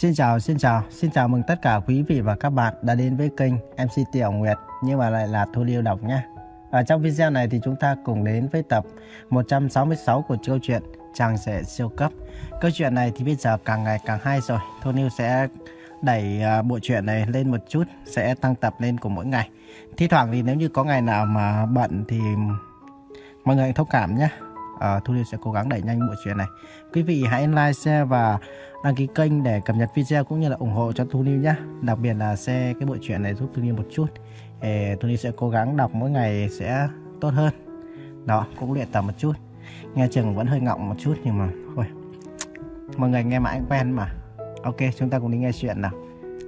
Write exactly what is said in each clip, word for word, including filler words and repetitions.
Xin chào, xin chào, xin chào mừng tất cả quý vị và các bạn đã đến với kênh em xê Tiểu Nguyệt, nhưng mà lại là Thu Liêu đọc nhé. Ở trong video này thì chúng ta cùng đến với tập một trăm sáu mươi sáu của câu chuyện Chàng Rể Siêu Cấp. Câu chuyện này thì bây giờ càng ngày càng hay rồi. Thu Liêu sẽ đẩy uh, bộ truyện này lên một chút, sẽ tăng tập lên của mỗi ngày. Thi thoảng thì nếu như có ngày nào mà bận thì mọi người thông cảm nhé. Uh, Thu Liêu sẽ cố gắng đẩy nhanh bộ truyện này. Quý vị hãy like, share và đăng ký kênh để cập nhật video cũng như là ủng hộ cho Thu Liêu nhé. Đặc biệt là share cái bộ truyện này giúp Thu Liêu một chút. Để Thu Liêu sẽ cố gắng đọc mỗi ngày sẽ tốt hơn. Đó, cũng luyện tập một chút. Nghe chừng vẫn hơi ngọng một chút nhưng mà thôi. Mọi người nghe mãi quen mà. Ok, chúng ta cùng đi nghe chuyện nào.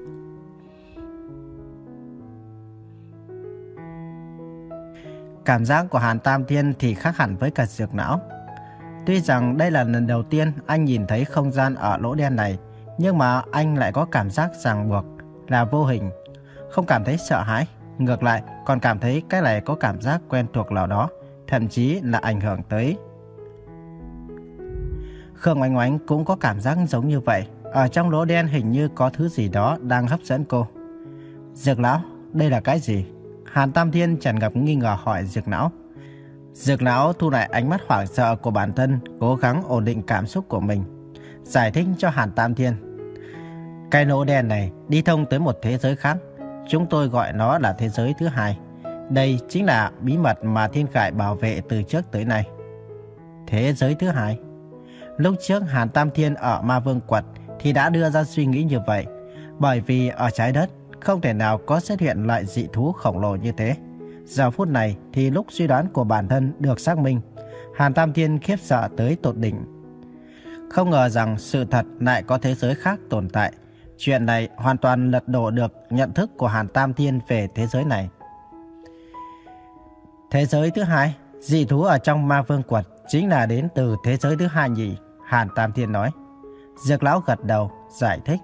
Cảm giác của Hàn Tam Thiên thì khác hẳn với cả Dược Não. Tuy rằng đây là lần đầu tiên anh nhìn thấy không gian ở lỗ đen này, nhưng mà anh lại có cảm giác ràng buộc là vô hình, không cảm thấy sợ hãi, ngược lại còn cảm thấy cái này có cảm giác quen thuộc nào đó, thậm chí là ảnh hưởng tới. Khương Oanh Oanh cũng có cảm giác giống như vậy, ở trong lỗ đen hình như có thứ gì đó đang hấp dẫn cô. Dược Lão, đây là cái gì? Hàn Tam Thiên tràn ngập nghi ngờ hỏi Dược Lão. Dược Lão thu lại ánh mắt hoảng sợ của bản thân, cố gắng ổn định cảm xúc của mình, giải thích cho Hàn Tam Thiên. Cái lỗ đen này đi thông tới một thế giới khác, chúng tôi gọi nó là thế giới thứ hai. Đây chính là bí mật mà Thiên Khải bảo vệ từ trước tới nay. Thế giới thứ hai? Lúc trước Hàn Tam Thiên ở Ma Vương Quật thì đã đưa ra suy nghĩ như vậy, bởi vì ở trái đất không thể nào có xuất hiện loại dị thú khổng lồ như thế. Giờ phút này thì lúc suy đoán của bản thân được xác minh, Hàn Tam Thiên khiếp sợ tới tột đỉnh. Không ngờ rằng sự thật lại có thế giới khác tồn tại. Chuyện này hoàn toàn lật đổ được nhận thức của Hàn Tam Thiên về thế giới này. Thế giới thứ hai, dị thú ở trong Ma Vương Quật chính là đến từ thế giới thứ hai nhỉ? Hàn Tam Thiên nói. Dược Lão gật đầu, giải thích.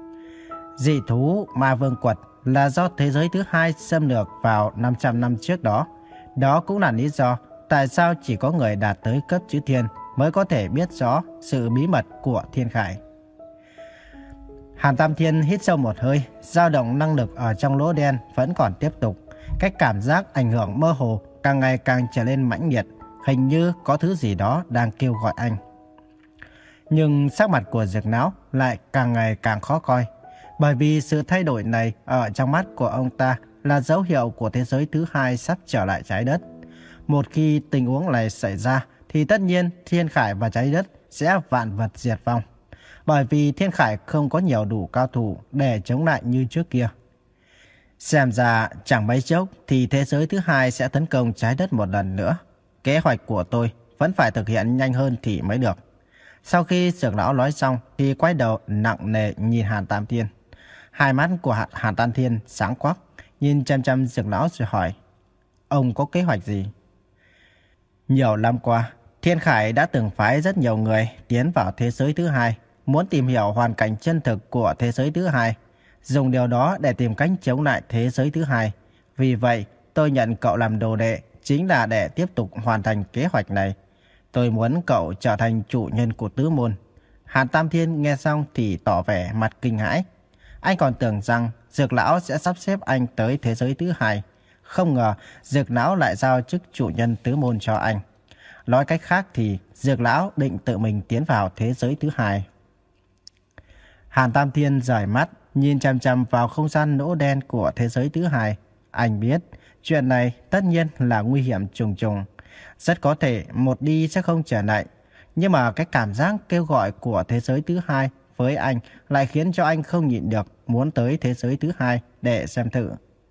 Dị thú Ma Vương Quật là do thế giới thứ hai xâm lược vào năm trăm năm trước đó. Đó cũng là lý do tại sao chỉ có người đạt tới cấp chữ thiên mới có thể biết rõ sự bí mật của Thiên Khải. Hàn Tam Thiên hít sâu một hơi, dao động năng lực ở trong lỗ đen vẫn còn tiếp tục. Cái cảm giác ảnh hưởng mơ hồ càng ngày càng trở nên mãnh liệt, hình như có thứ gì đó đang kêu gọi anh. Nhưng sắc mặt của Dược Não lại càng ngày càng khó coi, bởi vì sự thay đổi này ở trong mắt của ông ta là dấu hiệu của thế giới thứ hai sắp trở lại trái đất. Một khi tình huống này xảy ra thì tất nhiên Thiên Khải và trái đất sẽ vạn vật diệt vong, bởi vì Thiên Khải không có nhiều đủ cao thủ để chống lại như trước kia. Xem ra chẳng mấy chốc thì thế giới thứ hai sẽ tấn công trái đất một lần nữa. Kế hoạch của tôi vẫn phải thực hiện nhanh hơn thì mới được. Sau khi Dược Lão nói xong thì quay đầu nặng nề nhìn Hàn Tam Thiên. Hai mắt của Hàn, Hàn Tam Thiên sáng quắc, nhìn chăm chăm Dược Lão rồi hỏi. Ông có kế hoạch gì? Nhiều năm qua, Thiên Khải đã từng phái rất nhiều người tiến vào thế giới thứ hai, muốn tìm hiểu hoàn cảnh chân thực của thế giới thứ hai, dùng điều đó để tìm cách chống lại thế giới thứ hai. Vì vậy, tôi nhận cậu làm đồ đệ chính là để tiếp tục hoàn thành kế hoạch này. Tôi muốn cậu trở thành chủ nhân của tứ môn. Hàn Tam Thiên nghe xong thì tỏ vẻ mặt kinh hãi. Anh còn tưởng rằng Dược Lão sẽ sắp xếp anh tới thế giới thứ hai. Không ngờ Dược Lão lại giao chức chủ nhân tứ môn cho anh. Nói cách khác thì Dược Lão định tự mình tiến vào thế giới thứ hai. Hàn Tam Thiên rời mắt, nhìn chằm chằm vào không gian lỗ đen của thế giới thứ hai. Anh biết chuyện này tất nhiên là nguy hiểm trùng trùng. Rất có thể một đi sẽ không trở lại. Nhưng mà cái cảm giác kêu gọi của thế giới thứ hai với anh lại khiến cho anh không nhịn được muốn tới thế giới thứ hai để xem thử.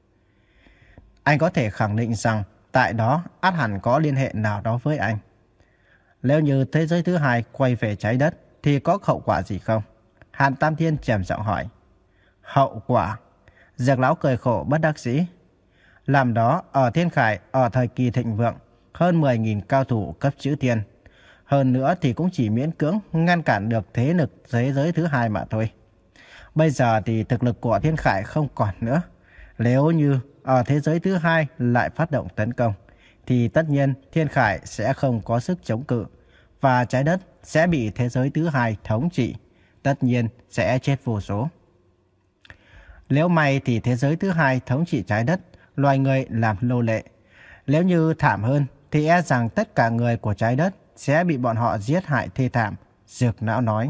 Anh có thể khẳng định rằng tại đó ắt hẳn có liên hệ nào đó với anh. Nếu như thế giới thứ hai quay về trái đất thì có hậu quả gì không? Hàn Tam Thiên trầm giọng hỏi. Hậu quả? Dược Lão cười khổ bất đắc dĩ. Làm đó ở Thiên Khải ở thời kỳ thịnh vượng, hơn mười nghìn cao thủ cấp chữ thiên. Hơn nữa thì cũng chỉ miễn cưỡng ngăn cản được thế lực thế giới thứ hai mà thôi. Bây giờ thì thực lực của Thiên Khải không còn nữa. Nếu như ở thế giới thứ hai lại phát động tấn công, thì tất nhiên Thiên Khải sẽ không có sức chống cự, và trái đất sẽ bị thế giới thứ hai thống trị. tất nhiên sẽ chết vô số. Nếu may thì thế giới thứ hai thống trị trái đất, loài người làm nô lệ. Nếu như thảm hơn thì e rằng tất cả người của trái đất sẽ bị bọn họ giết hại thê thảm, Dược Lão nói.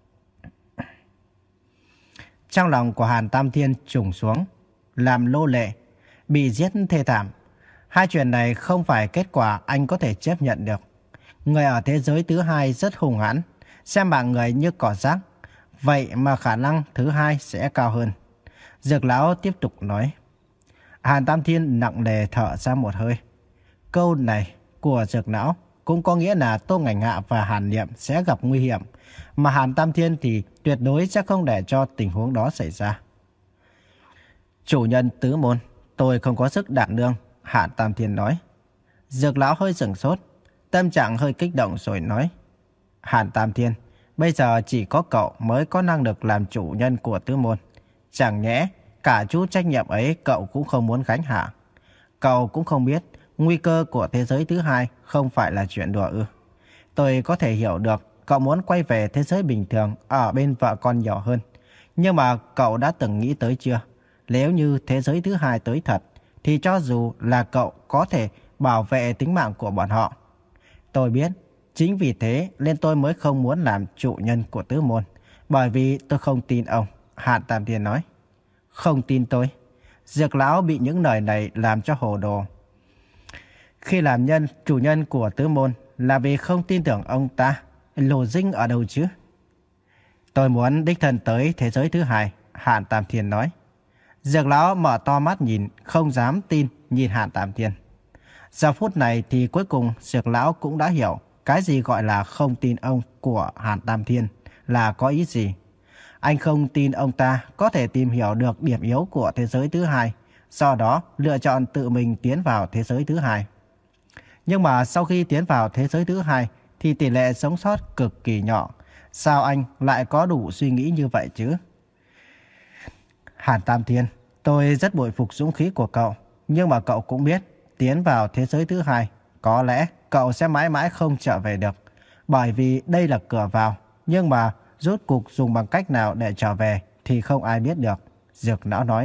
Trong lòng của Hàn Tam Thiên trùng xuống, làm nô lệ, bị giết thê thảm. Hai chuyện này không phải kết quả anh có thể chấp nhận được. Người ở thế giới thứ hai rất hung hãn, xem mạng người như cỏ rác. Vậy mà khả năng thứ hai sẽ cao hơn. Dược Lão tiếp tục nói. Hàn Tam Thiên nặng nề thở ra một hơi. Câu này của Dược Lão cũng có nghĩa là Tô Ngành Hạ và Hàn Niệm sẽ gặp nguy hiểm, mà Hàn Tam Thiên thì tuyệt đối sẽ không để cho tình huống đó xảy ra. Chủ nhân tứ môn, tôi không có sức đảm đương, Hàn Tam Thiên nói. Dược Lão hơi sửng sốt, tâm trạng hơi kích động rồi nói. Hàn Tam Thiên, bây giờ chỉ có cậu mới có năng lực làm chủ nhân của tứ môn. Chẳng nhẽ cả chút trách nhiệm ấy cậu cũng không muốn gánh hả? Cậu cũng không biết nguy cơ của thế giới thứ hai không phải là chuyện đùa ư? Tôi có thể hiểu được cậu muốn quay về thế giới bình thường ở bên vợ con nhỏ hơn. Nhưng mà cậu đã từng nghĩ tới chưa? Nếu như thế giới thứ hai tới thật, thì cho dù là cậu có thể bảo vệ tính mạng của bọn họ. Tôi biết, chính vì thế nên tôi mới không muốn làm chủ nhân của tứ môn. Bởi vì tôi không tin ông, Hàn Tam Thiên nói. Không tin tôi? Dược Lão bị những lời này làm cho hồ đồ. Khi làm nhân, chủ nhân của tứ môn là vì không tin tưởng ông ta. Lô dinh ở đâu chứ? Tôi muốn đích thân tới thế giới thứ hai, Hàn Tam Thiên nói. Dược Lão mở to mắt nhìn, không dám tin nhìn Hàn Tam Thiên. Giờ phút này thì cuối cùng Dược Lão cũng đã hiểu cái gì gọi là không tin ông của Hàn Tam Thiên là có ý gì. Anh không tin ông ta có thể tìm hiểu được điểm yếu của thế giới thứ hai, do đó lựa chọn tự mình tiến vào thế giới thứ hai. Nhưng mà sau khi tiến vào thế giới thứ hai thì tỷ lệ sống sót cực kỳ nhỏ. Sao anh lại có đủ suy nghĩ như vậy chứ? Hàn Tam Thiên, tôi rất bội phục dũng khí của cậu. Nhưng mà cậu cũng biết, tiến vào thế giới thứ hai, có lẽ cậu sẽ mãi mãi không trở về được. Bởi vì đây là cửa vào, nhưng mà rốt cuộc dùng bằng cách nào để trở về thì không ai biết được, Dược Lão nói.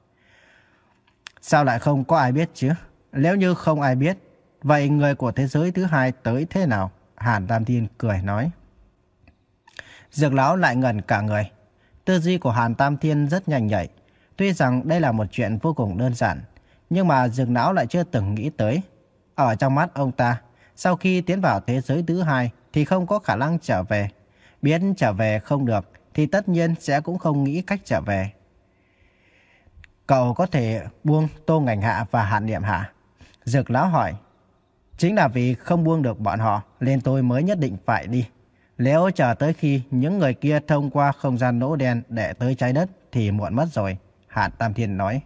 Sao lại không có ai biết chứ? Nếu như không ai biết, vậy người của thế giới thứ hai tới thế nào? Hàn Tam Thiên cười nói. Dược Lão lại ngẩn cả người. Tư duy của Hàn Tam Thiên rất nhanh nhạy. Tuy rằng đây là một chuyện vô cùng đơn giản, nhưng mà Dược Lão lại chưa từng nghĩ tới. Ở trong mắt ông ta, sau khi tiến vào thế giới thứ hai thì không có khả năng trở về. Biết trở về không được thì tất nhiên sẽ cũng không nghĩ cách trở về. Cậu có thể buông Tô Ngành Hạ và Hàn Niệm hả? Dược Lão hỏi. Chính là vì không buông được bọn họ nên tôi mới nhất định phải đi. Nếu chờ tới khi những người kia thông qua không gian lỗ đen để tới trái đất thì muộn mất rồi, Hàn Tam Thiên nói.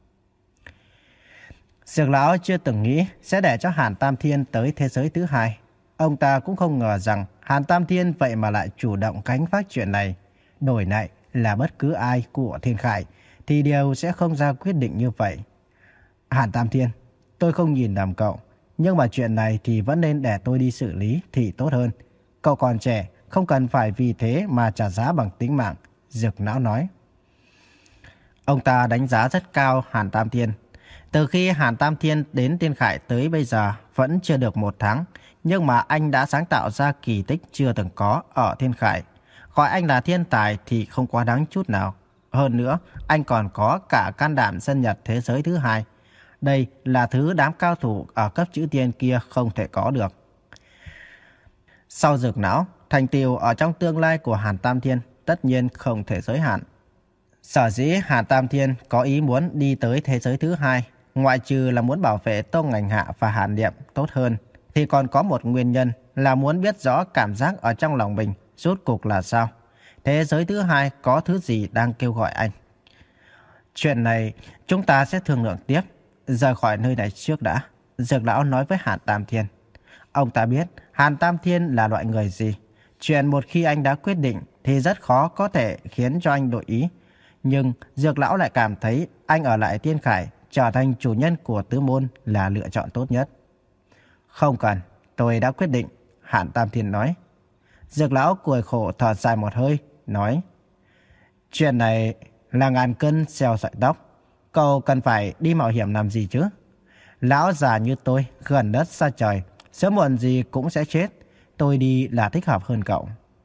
Dược Lão chưa từng nghĩ sẽ để cho Hàn Tam Thiên tới thế giới thứ hai. Ông ta cũng không ngờ rằng Hàn Tam Thiên vậy mà lại chủ động gánh vác chuyện này. Đổi lại là bất cứ ai của Thiên Khải thì đều sẽ không ra quyết định như vậy. Hàn Tam Thiên, tôi không nhìn lầm cậu, nhưng mà chuyện này thì vẫn nên để tôi đi xử lý thì tốt hơn. Cậu còn trẻ, không cần phải vì thế mà trả giá bằng tính mạng, Dược Lão nói. Ông ta đánh giá rất cao Hàn Tam Thiên. Từ khi Hàn Tam Thiên đến Thiên Khải tới bây giờ vẫn chưa được một tháng, nhưng mà anh đã sáng tạo ra kỳ tích chưa từng có ở Thiên Khải. Gọi anh là thiên tài thì không quá đáng chút nào. Hơn nữa, anh còn có cả can đảm xâm nhập thế giới thứ hai. Đây là thứ đám cao thủ ở cấp chữ tiên kia không thể có được. Sau Dược Lão, thành tựu ở trong tương lai của Hàn Tam Thiên tất nhiên không thể giới hạn. Sở dĩ Hàn Tam Thiên có ý muốn đi tới thế giới thứ hai, ngoại trừ là muốn bảo vệ Tô Ngành Hạ và Hàn Niệm tốt hơn, thì còn có một nguyên nhân là muốn biết rõ cảm giác ở trong lòng mình rốt cuộc là sao. Thế giới thứ hai có thứ gì đang kêu gọi anh. Chuyện này chúng ta sẽ thương lượng tiếp. Rời khỏi nơi này trước đã, Dược Lão nói với Hàn Tam Thiên. Ông ta biết Hàn Tam Thiên là loại người gì. Chuyện một khi anh đã quyết định thì rất khó có thể khiến cho anh đổi ý. Nhưng Dược Lão lại cảm thấy anh ở lại Thiên Khải trở thành chủ nhân của tứ môn là lựa chọn tốt nhất. Không cần, tôi đã quyết định, Hàn Tam Thiên nói. Dược Lão cười khổ thở dài một hơi, nói: Chuyện này là ngàn cân treo sợi tóc. Cậu cần phải đi mạo hiểm làm gì chứ? Lão già như tôi, gần đất xa trời, sớm muộn gì cũng sẽ chết. Tôi đi là thích hợp hơn cậu.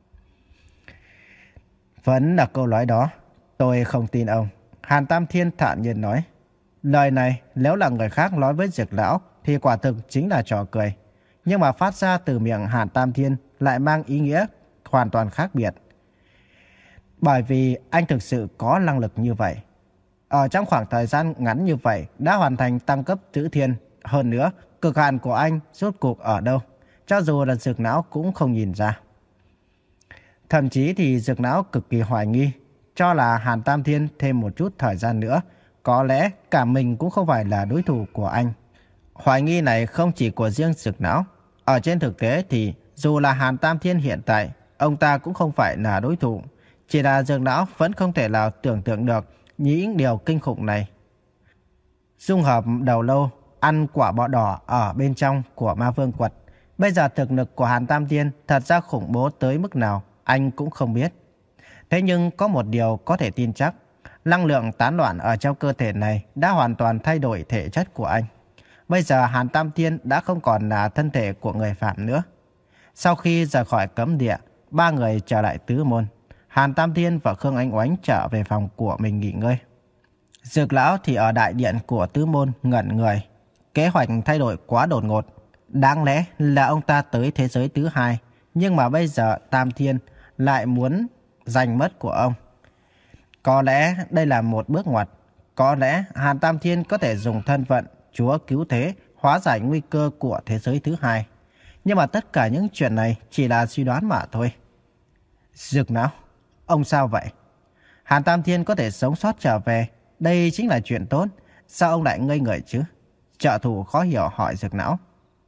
Vẫn là câu nói đó. Tôi không tin ông. Hàn Tam Thiên thản nhiên nói. Lời này nếu là người khác nói với Dược lão thì quả thực chính là trò cười. Nhưng mà phát ra từ miệng Hàn Tam Thiên lại mang ý nghĩa hoàn toàn khác biệt. Bởi vì anh thực sự có năng lực như vậy. Ở trong khoảng thời gian ngắn như vậy đã hoàn thành tăng cấp chữ thiên. Hơn nữa, cực hạn của anh rốt cuộc ở đâu? Cho dù là Dược lão cũng không nhìn ra. Thậm chí thì Dược lão cực kỳ hoài nghi, cho là Hàn Tam Thiên thêm một chút thời gian nữa, có lẽ cả mình cũng không phải là đối thủ của anh. Hoài nghi này không chỉ của riêng Dược lão. Ở trên thực tế thì dù là Hàn Tam Thiên hiện tại, ông ta cũng không phải là đối thủ. Chỉ là Dược lão vẫn không thể nào tưởng tượng được những điều kinh khủng này. Dung hợp đầu lâu, ăn quả bọ đỏ ở bên trong của Ma Vương Quật. Bây giờ thực lực của Hàn Tam Thiên thật ra khủng bố tới mức nào, anh cũng không biết. Thế nhưng có một điều có thể tin chắc, năng lượng tán loạn ở trong cơ thể này đã hoàn toàn thay đổi thể chất của anh. Bây giờ Hàn Tam Thiên đã không còn là thân thể của người phạm nữa. Sau khi rời khỏi cấm địa, ba người trở lại tứ môn. Hàn Tam Thiên và Khương Anh Oánh trở về phòng của mình nghỉ ngơi. Dược lão thì ở đại điện của tứ môn ngẩn người. Kế hoạch thay đổi quá đột ngột. Đáng lẽ là ông ta tới thế giới thứ hai, nhưng mà bây giờ Tam Thiên lại muốn giành mất của ông. Có lẽ đây là một bước ngoặt. Có lẽ Hàn Tam Thiên có thể dùng thân phận chúa cứu thế hóa giải nguy cơ của thế giới thứ hai. Nhưng mà tất cả những chuyện này chỉ là suy đoán mà thôi. Dược lão, ông sao vậy? Hàn Tam Thiên có thể sống sót trở về, đây chính là chuyện tốt. Sao ông lại ngây người chứ? Trợ thủ khó hiểu hỏi Dược lão.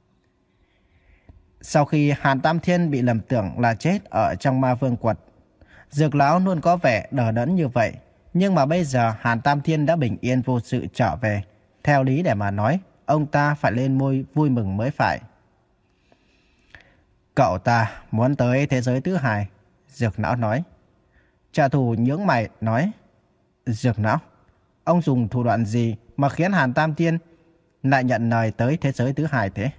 Sau khi Hàn Tam Thiên bị lầm tưởng là chết ở trong Ma Vương Quật, Dược lão luôn có vẻ đờ đẫn như vậy. Nhưng mà bây giờ Hàn Tam Thiên đã bình yên vô sự trở về. Theo lý để mà nói, ông ta phải lên môi vui mừng mới phải. Cậu ta muốn tới thế giới thứ hai, Dược lão nói. Trợ thủ nhướng mày nói. Dược lão, ông dùng thủ đoạn gì mà khiến Hàn Tam Thiên lại nhận lời tới thế giới thứ hai thế?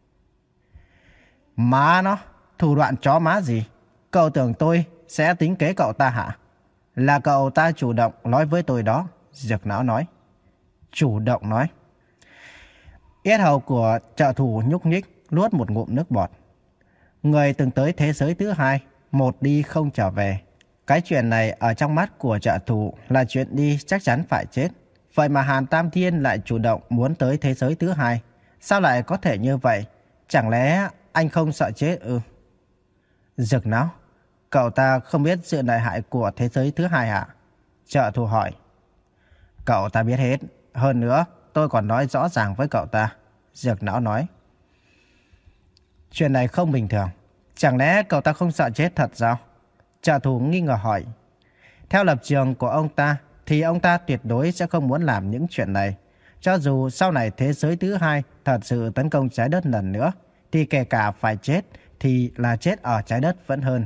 Má nó, thủ đoạn chó má gì? Cậu tưởng tôi sẽ tính kế cậu ta hả? Là cậu ta chủ động nói với tôi đó, Dược lão nói. Chủ động nói. Yết hầu của trợ thủ nhúc nhích, nuốt một ngụm nước bọt. Người từng tới thế giới thứ hai, một đi không trở về. Cái chuyện này ở trong mắt của trợ thủ là chuyện đi chắc chắn phải chết. Vậy mà Hàn Tam Thiên lại chủ động muốn tới thế giới thứ hai. Sao lại có thể như vậy? Chẳng lẽ anh không sợ chết ư? Dược lão, cậu ta không biết sự đại hại của thế giới thứ hai hả? Trợ thủ hỏi. Cậu ta biết hết. Hơn nữa, tôi còn nói rõ ràng với cậu ta. Dược lão nói. Chuyện này không bình thường. Chẳng lẽ cậu ta không sợ chết thật sao? Trợ thủ nghi ngờ hỏi. Theo lập trường của ông ta, thì ông ta tuyệt đối sẽ không muốn làm những chuyện này. Cho dù sau này thế giới thứ hai thật sự tấn công trái đất lần nữa, thì kể cả phải chết, thì là chết ở trái đất vẫn hơn.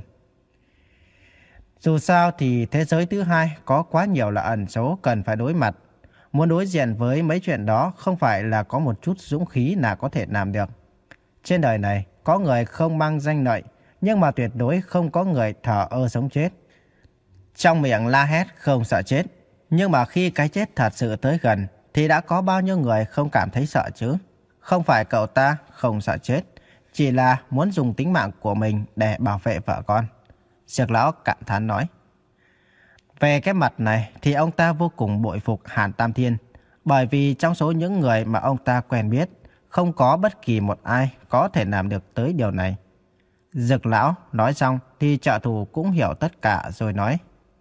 Dù sao thì thế giới thứ hai có quá nhiều là ẩn số cần phải đối mặt. Muốn đối diện với mấy chuyện đó không phải là có một chút dũng khí là có thể làm được. Trên đời này có người không mang danh lợi, nhưng mà tuyệt đối không có người thờ ơ sống chết. Trong miệng la hét không sợ chết, nhưng mà khi cái chết thật sự tới gần, thì đã có bao nhiêu người không cảm thấy sợ chứ? Không phải cậu ta không sợ chết, chỉ là muốn dùng tính mạng của mình để bảo vệ vợ con. Dược lão cảm thán nói. Về cái mặt này thì ông ta vô cùng bội phục Hàn Tam Thiên, bởi vì trong số những người mà ông ta quen biết, không có bất kỳ một ai có thể làm được tới điều này. Dược lão nói xong thì trợ thủ cũng hiểu tất cả rồi nói.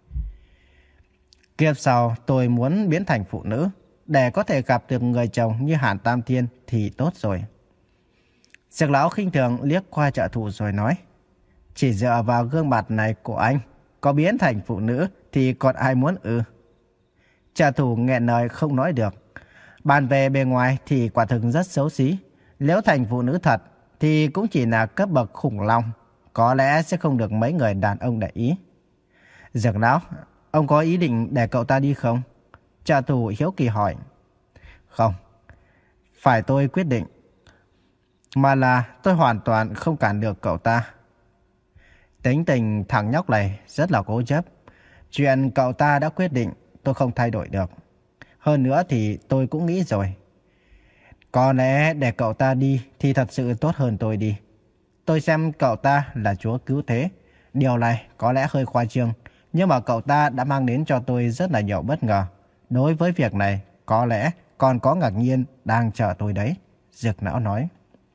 Kiếp sau tôi muốn biến thành phụ nữ, để có thể gặp được người chồng như Hàn Tam Thiên thì tốt rồi. Dược lão khinh thường liếc qua trợ thủ rồi nói. Chỉ dựa vào gương mặt này của anh, có biến thành phụ nữ thì còn ai muốn ư? Trợ thủ nghẹn lời không nói được. Bàn về bề ngoài thì quả thực rất xấu xí. Nếu thành phụ nữ thật thì cũng chỉ là cấp bậc khủng long, có lẽ sẽ không được mấy người đàn ông để ý. Dược lão, ông có ý định để cậu ta đi không? Trợ thủ hiếu kỳ hỏi. Không, phải tôi quyết định, mà là tôi hoàn toàn không cản được cậu ta. Tính tình thằng nhóc này rất là cố chấp. Chuyện cậu ta đã quyết định tôi không thay đổi được. Hơn nữa thì tôi cũng nghĩ rồi. Có lẽ để cậu ta đi thì thật sự tốt hơn tôi đi. Tôi xem cậu ta là chúa cứu thế. Điều này có lẽ hơi khoa trương, nhưng mà cậu ta đã mang đến cho tôi rất là nhiều bất ngờ. Đối với việc này, có lẽ còn có ngạc nhiên đang chờ tôi đấy, Dược lão nói.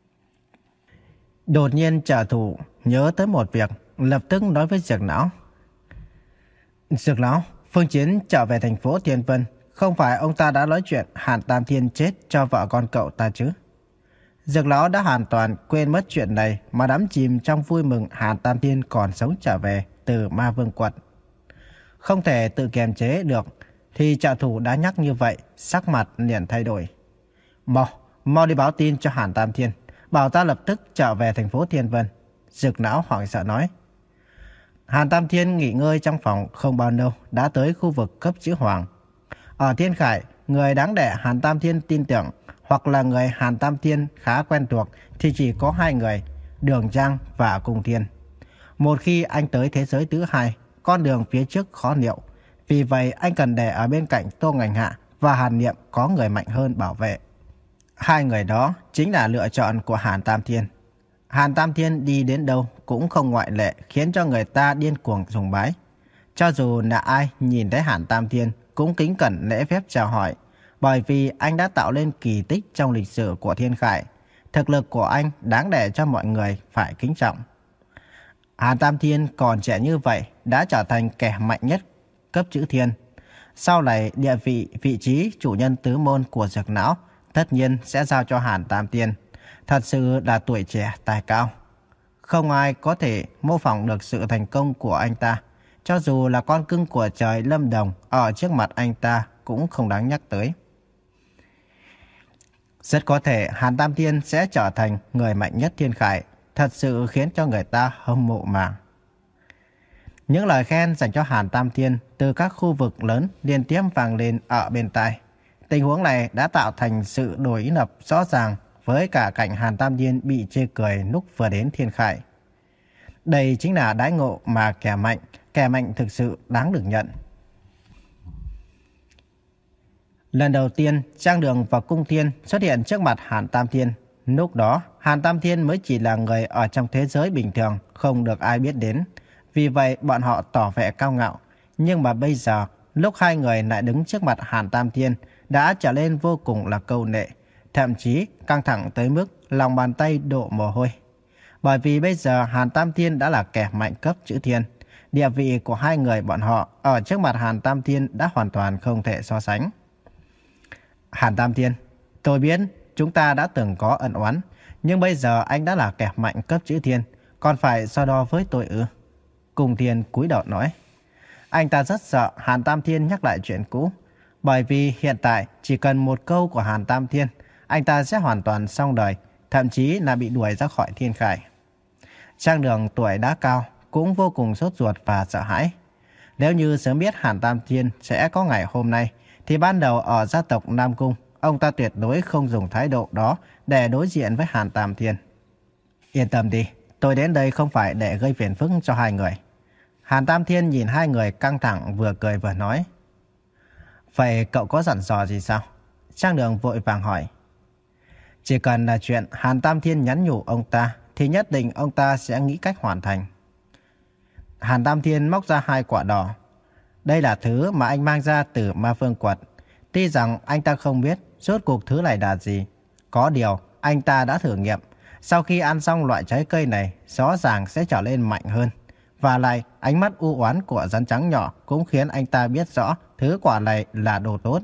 Đột nhiên trợ thủ nhớ tới một việc, lập tức nói với Dược lão. Dược lão, Phương Chiến trở về thành phố Thiên Vân, không phải ông ta đã nói chuyện Hàn Tam Thiên chết cho vợ con cậu ta chứ? Dược lão đã hoàn toàn quên mất chuyện này mà đắm chìm trong vui mừng Hàn Tam Thiên còn sống trở về từ Ma Vương quật. Không thể tự kiềm chế được thì trợ thủ đã nhắc như vậy, sắc mặt liền thay đổi. Mau, mau đi báo tin cho Hàn Tam Thiên, bảo ta lập tức trở về thành phố Thiên Vân. Dược lão hoảng sợ nói. Hàn Tam Thiên nghỉ ngơi trong phòng không bao lâu đã tới khu vực cấp chữ Hoàng. Ở Thiên Khải, người đáng để Hàn Tam Thiên tin tưởng hoặc là người Hàn Tam Thiên khá quen thuộc thì chỉ có hai người, Đường Trang và Cung Thiên. Một khi anh tới thế giới thứ hai, con đường phía trước khó liệu. Vì vậy anh cần để ở bên cạnh Tô Ngành Hạ và Hàn Niệm có người mạnh hơn bảo vệ. Hai người đó chính là lựa chọn của Hàn Tam Thiên. Hàn Tam Thiên đi đến đâu cũng không ngoại lệ, khiến cho người ta điên cuồng sùng bái. Cho dù là ai nhìn thấy Hàn Tam Thiên cũng kính cẩn lễ phép chào hỏi, bởi vì anh đã tạo lên kỳ tích trong lịch sử của Thiên Khải. Thực lực của anh đáng để cho mọi người phải kính trọng. Hàn Tam Thiên còn trẻ như vậy đã trở thành kẻ mạnh nhất cấp chữ Thiên. Sau này địa vị vị trí chủ nhân tứ môn của Dược lão tất nhiên sẽ giao cho Hàn Tam Thiên. Thật sự là tuổi trẻ tài cao. Không ai có thể mô phỏng được sự thành công của anh ta. Cho dù là con cưng của trời Lâm Đồng ở trước mặt anh ta cũng không đáng nhắc tới. Rất có thể Hàn Tam Thiên sẽ trở thành người mạnh nhất Thiên Khải, thật sự khiến cho người ta hâm mộ mà. Những lời khen dành cho Hàn Tam Thiên từ các khu vực lớn liên tiếp vang lên ở bên tai. Tình huống này đã tạo thành sự đối lập rõ ràng với cả cảnh Hàn Tam Thiên bị chê cười lúc vừa đến Thiên Khải. Đây chính là đãi ngộ mà kẻ mạnh, kẻ mạnh thực sự đáng được nhận. Lần đầu tiên, Trang Đường và Cung Thiên xuất hiện trước mặt Hàn Tam Thiên. Lúc đó, Hàn Tam Thiên mới chỉ là người ở trong thế giới bình thường, không được ai biết đến. Vì vậy, bọn họ tỏ vẻ cao ngạo. Nhưng mà bây giờ, lúc hai người lại đứng trước mặt Hàn Tam Thiên, đã trở nên vô cùng là câu nệ. Thậm chí căng thẳng tới mức lòng bàn tay đổ mồ hôi. Bởi vì bây giờ Hàn Tam Thiên đã là kẻ mạnh cấp chữ Thiên. Địa vị của hai người bọn họ ở trước mặt Hàn Tam Thiên đã hoàn toàn không thể so sánh. Hàn Tam Thiên, tôi biết chúng ta đã từng có ân oán, nhưng bây giờ anh đã là kẻ mạnh cấp chữ Thiên, còn phải so đo với tôi ư? Cung Thiên cúi đầu nói. Anh ta rất sợ Hàn Tam Thiên nhắc lại chuyện cũ, bởi vì hiện tại chỉ cần một câu của Hàn Tam Thiên, anh ta sẽ hoàn toàn xong đời, thậm chí là bị đuổi ra khỏi Thiên Khải. Trang Đường tuổi đã cao, cũng vô cùng sốt ruột và sợ hãi. Nếu như sớm biết Hàn Tam Thiên sẽ có ngày hôm nay, thì ban đầu ở gia tộc Nam Cung, ông ta tuyệt đối không dùng thái độ đó để đối diện với Hàn Tam Thiên. Yên tâm đi, tôi đến đây không phải để gây phiền phức cho hai người. Hàn Tam Thiên nhìn hai người căng thẳng vừa cười vừa nói. Vậy cậu có dặn dò gì sao? Trang Đường vội vàng hỏi. Chỉ cần là chuyện Hàn Tam Thiên nhắn nhủ ông ta thì nhất định ông ta sẽ nghĩ cách hoàn thành. Hàn Tam Thiên móc ra hai quả đỏ. Đây là thứ mà anh mang ra từ Ma Vương quật. Tuy rằng anh ta không biết rốt cuộc thứ này là gì. Có điều anh ta đã thử nghiệm. Sau khi ăn xong loại trái cây này, rõ ràng sẽ trở nên mạnh hơn. Và lại, ánh mắt u oán của rắn trắng nhỏ cũng khiến anh ta biết rõ thứ quả này là đồ tốt.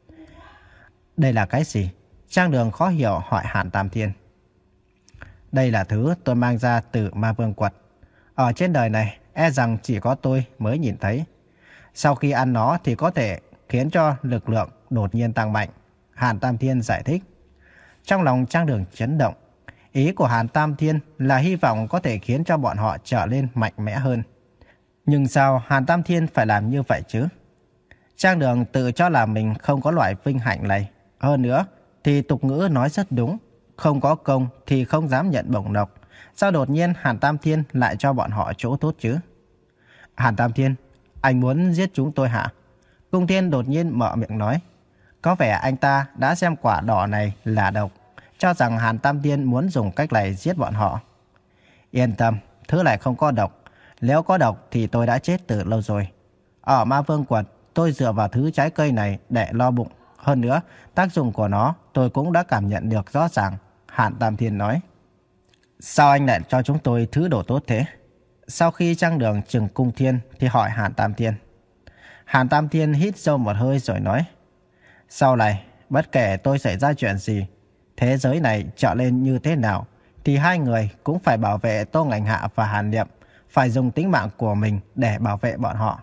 Đây là cái gì? Trang Đường khó hiểu hỏi Hàn Tam Thiên. Đây là thứ tôi mang ra từ Ma Vương quật. Ở trên đời này, e rằng chỉ có tôi mới nhìn thấy. Sau khi ăn nó thì có thể khiến cho lực lượng đột nhiên tăng mạnh. Hàn Tam Thiên giải thích. Trong lòng Trang Đường chấn động. Ý của Hàn Tam Thiên là hy vọng có thể khiến cho bọn họ trở nên mạnh mẽ hơn. Nhưng sao Hàn Tam Thiên phải làm như vậy chứ? Trang Đường tự cho là mình không có loại vinh hạnh này. Hơn nữa thì tục ngữ nói rất đúng, không có công thì không dám nhận bổng lộc. Sao đột nhiên Hàn Tam Thiên lại cho bọn họ chỗ tốt chứ? Hàn Tam Thiên, anh muốn giết chúng tôi hả? Cung Thiên đột nhiên mở miệng nói. Có vẻ anh ta đã xem quả đỏ này là độc, cho rằng Hàn Tam Thiên muốn dùng cách này giết bọn họ. Yên tâm, thứ này không có độc. Nếu có độc thì tôi đã chết từ lâu rồi. Ở Ma Vương Quật, tôi dựa vào thứ trái cây này để lo bụng. Hơn nữa, tác dụng của nó tôi cũng đã cảm nhận được rõ ràng, Hàn Tam Thiên nói. Sao anh lại cho chúng tôi thứ đồ tốt thế? Sau khi Trang Đường trừng Cung Thiên thì hỏi Hàn Tam Thiên. Hàn Tam Thiên hít sâu một hơi rồi nói. Sau này, bất kể tôi xảy ra chuyện gì, thế giới này trở lên như thế nào, thì hai người cũng phải bảo vệ Tô Ngạnh Hạ và Hàn Niệm, phải dùng tính mạng của mình để bảo vệ bọn họ.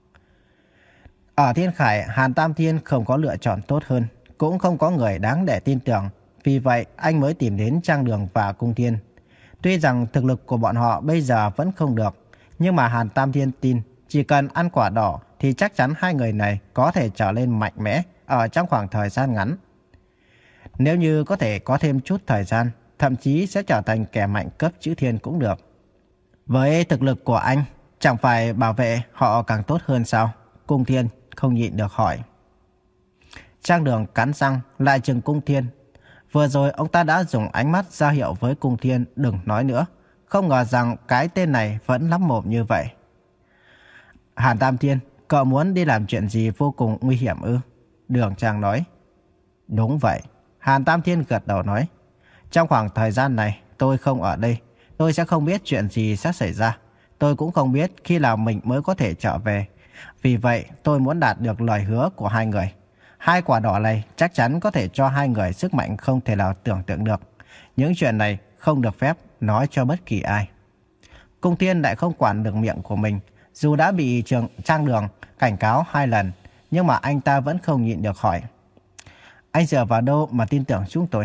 Ở Thiên Khải, Hàn Tam Thiên không có lựa chọn tốt hơn, cũng không có người đáng để tin tưởng. Vì vậy, anh mới tìm đến Trang Đường và Cung Thiên. Tuy rằng thực lực của bọn họ bây giờ vẫn không được, nhưng mà Hàn Tam Thiên tin chỉ cần ăn quả đỏ thì chắc chắn hai người này có thể trở lên mạnh mẽ ở trong khoảng thời gian ngắn. Nếu như có thể có thêm chút thời gian, thậm chí sẽ trở thành kẻ mạnh cấp chữ thiên cũng được. Với thực lực của anh, chẳng phải bảo vệ họ càng tốt hơn sao? Cung Thiên không nhịn được hỏi. Trang Đường cắn răng lại trừng Cung Thiên. Vừa rồi ông ta đã dùng ánh mắt ra hiệu với Cung Thiên đừng nói nữa. Không ngờ rằng cái tên này vẫn lắm mồm như vậy. Hàn Tam Thiên, cậu muốn đi làm chuyện gì vô cùng nguy hiểm ư? Đường Trang nói. Đúng vậy. Hàn Tam Thiên gật đầu nói. Trong khoảng thời gian này tôi không ở đây, tôi sẽ không biết chuyện gì sẽ xảy ra. Tôi cũng không biết khi nào mình mới có thể trở về. Vì vậy tôi muốn đạt được lời hứa của hai người. Hai quả đỏ này chắc chắn có thể cho hai người sức mạnh không thể nào tưởng tượng được. Những chuyện này không được phép nói cho bất kỳ ai. Cung Thiên lại không quản được miệng của mình. Dù đã bị trường Trang Đường cảnh cáo hai lần, nhưng mà anh ta vẫn không nhịn được hỏi. Anh dựa vào đâu mà tin tưởng chúng tôi?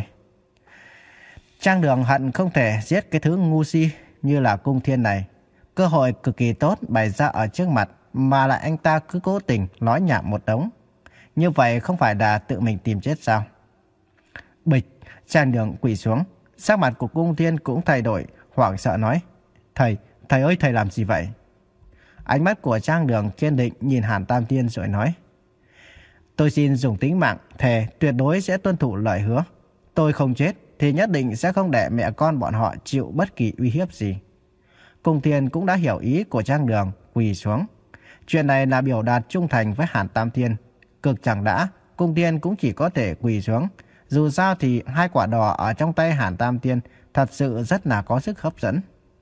Trang Đường hận không thể giết cái thứ ngu si như là Cung Thiên này. Cơ hội cực kỳ tốt bày ra ở trước mặt mà lại anh ta cứ cố tình nói nhảm một đống. Như vậy không phải là tự mình tìm chết sao? Bịch, Trang Đường quỳ xuống. Sắc mặt của Cung Thiên cũng thay đổi, hoảng sợ nói. Thầy, thầy ơi thầy làm gì vậy? Ánh mắt của Trang Đường kiên định nhìn Hàn Tam Thiên rồi nói. Tôi xin dùng tính mạng thề tuyệt đối sẽ tuân thủ lời hứa. Tôi không chết thì nhất định sẽ không để mẹ con bọn họ chịu bất kỳ uy hiếp gì. Cung Thiên cũng đã hiểu ý của Trang Đường, quỳ xuống. Chuyện này là biểu đạt trung thành với Hàn Tam Thiên. Cực chẳng đã, Cung Thiên cũng chỉ có thể quỳ xuống. Dù sao thì hai quả đỏ ở trong tay Hàn Tam Thiên thật sự rất là có sức hấp dẫn.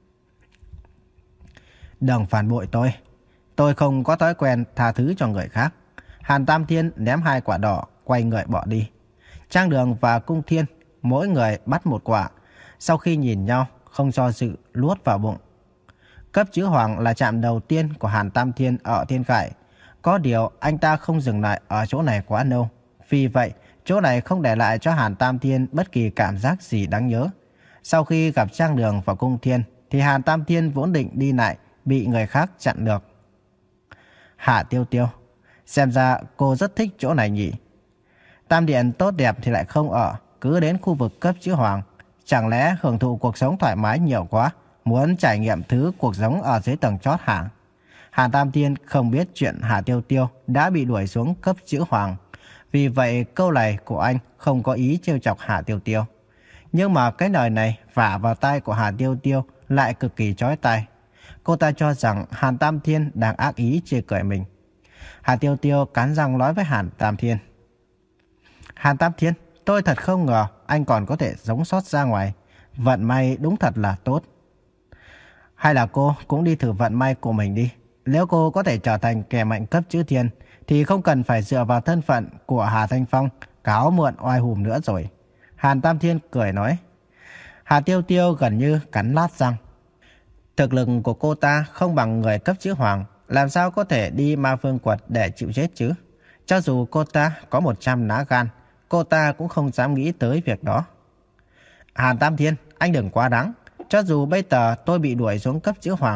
Đừng phản bội tôi. Tôi không có thói quen tha thứ cho người khác. Hàn Tam Thiên ném hai quả đỏ, quay người bỏ đi. Trang Đường và Cung Thiên mỗi người bắt một quả. Sau khi nhìn nhau, không do dự luốt vào bụng. Cấp chữ Hoàng là trạm đầu tiên của Hàn Tam Thiên ở Thiên Khải. Có điều anh ta không dừng lại ở chỗ này quá lâu. Vì vậy, chỗ này không để lại cho Hàn Tam Thiên bất kỳ cảm giác gì đáng nhớ. Sau khi gặp Trang Đường và Cung Thiên, thì Hàn Tam Thiên vốn định đi lại, bị người khác chặn được. Hạ Tiêu Tiêu, xem ra cô rất thích chỗ này nhỉ. Tam Điện tốt đẹp thì lại không ở, cứ đến khu vực cấp chữ Hoàng. Chẳng lẽ hưởng thụ cuộc sống thoải mái nhiều quá, muốn trải nghiệm thứ cuộc sống ở dưới tầng chót hả? Hàn Tam Thiên không biết chuyện Hạ Tiêu Tiêu đã bị đuổi xuống cấp chữ Hoàng. Vì vậy câu này của anh không có ý trêu chọc Hạ Tiêu Tiêu. Nhưng mà cái lời này vả vào tai của Hạ Tiêu Tiêu lại cực kỳ chói tai. Cô ta cho rằng Hàn Tam Thiên đang ác ý chê cười mình. Hạ Tiêu Tiêu cắn răng nói với Hàn Tam Thiên. Hàn Tam Thiên, tôi thật không ngờ anh còn có thể sống sót ra ngoài. Vận may đúng thật là tốt. Hay là cô cũng đi thử vận may của mình đi. Nếu cô có thể trở thành kẻ mạnh cấp chữ thiên thì không cần phải dựa vào thân phận của Hà Thanh Phong cáo mượn oai hùm nữa rồi. Hàn Tam Thiên cười nói. Hà Tiêu Tiêu gần như cắn lát răng. Thực lực của cô ta không bằng người cấp chữ Hoàng, làm sao có thể đi Ma Vương Quật để chịu chết chứ? Cho dù cô ta có một trăm lá gan, cô ta cũng không dám nghĩ tới việc đó. Hàn Tam Thiên, anh đừng quá đáng. Cho dù bây giờ tôi bị đuổi xuống cấp chữ Hoàng,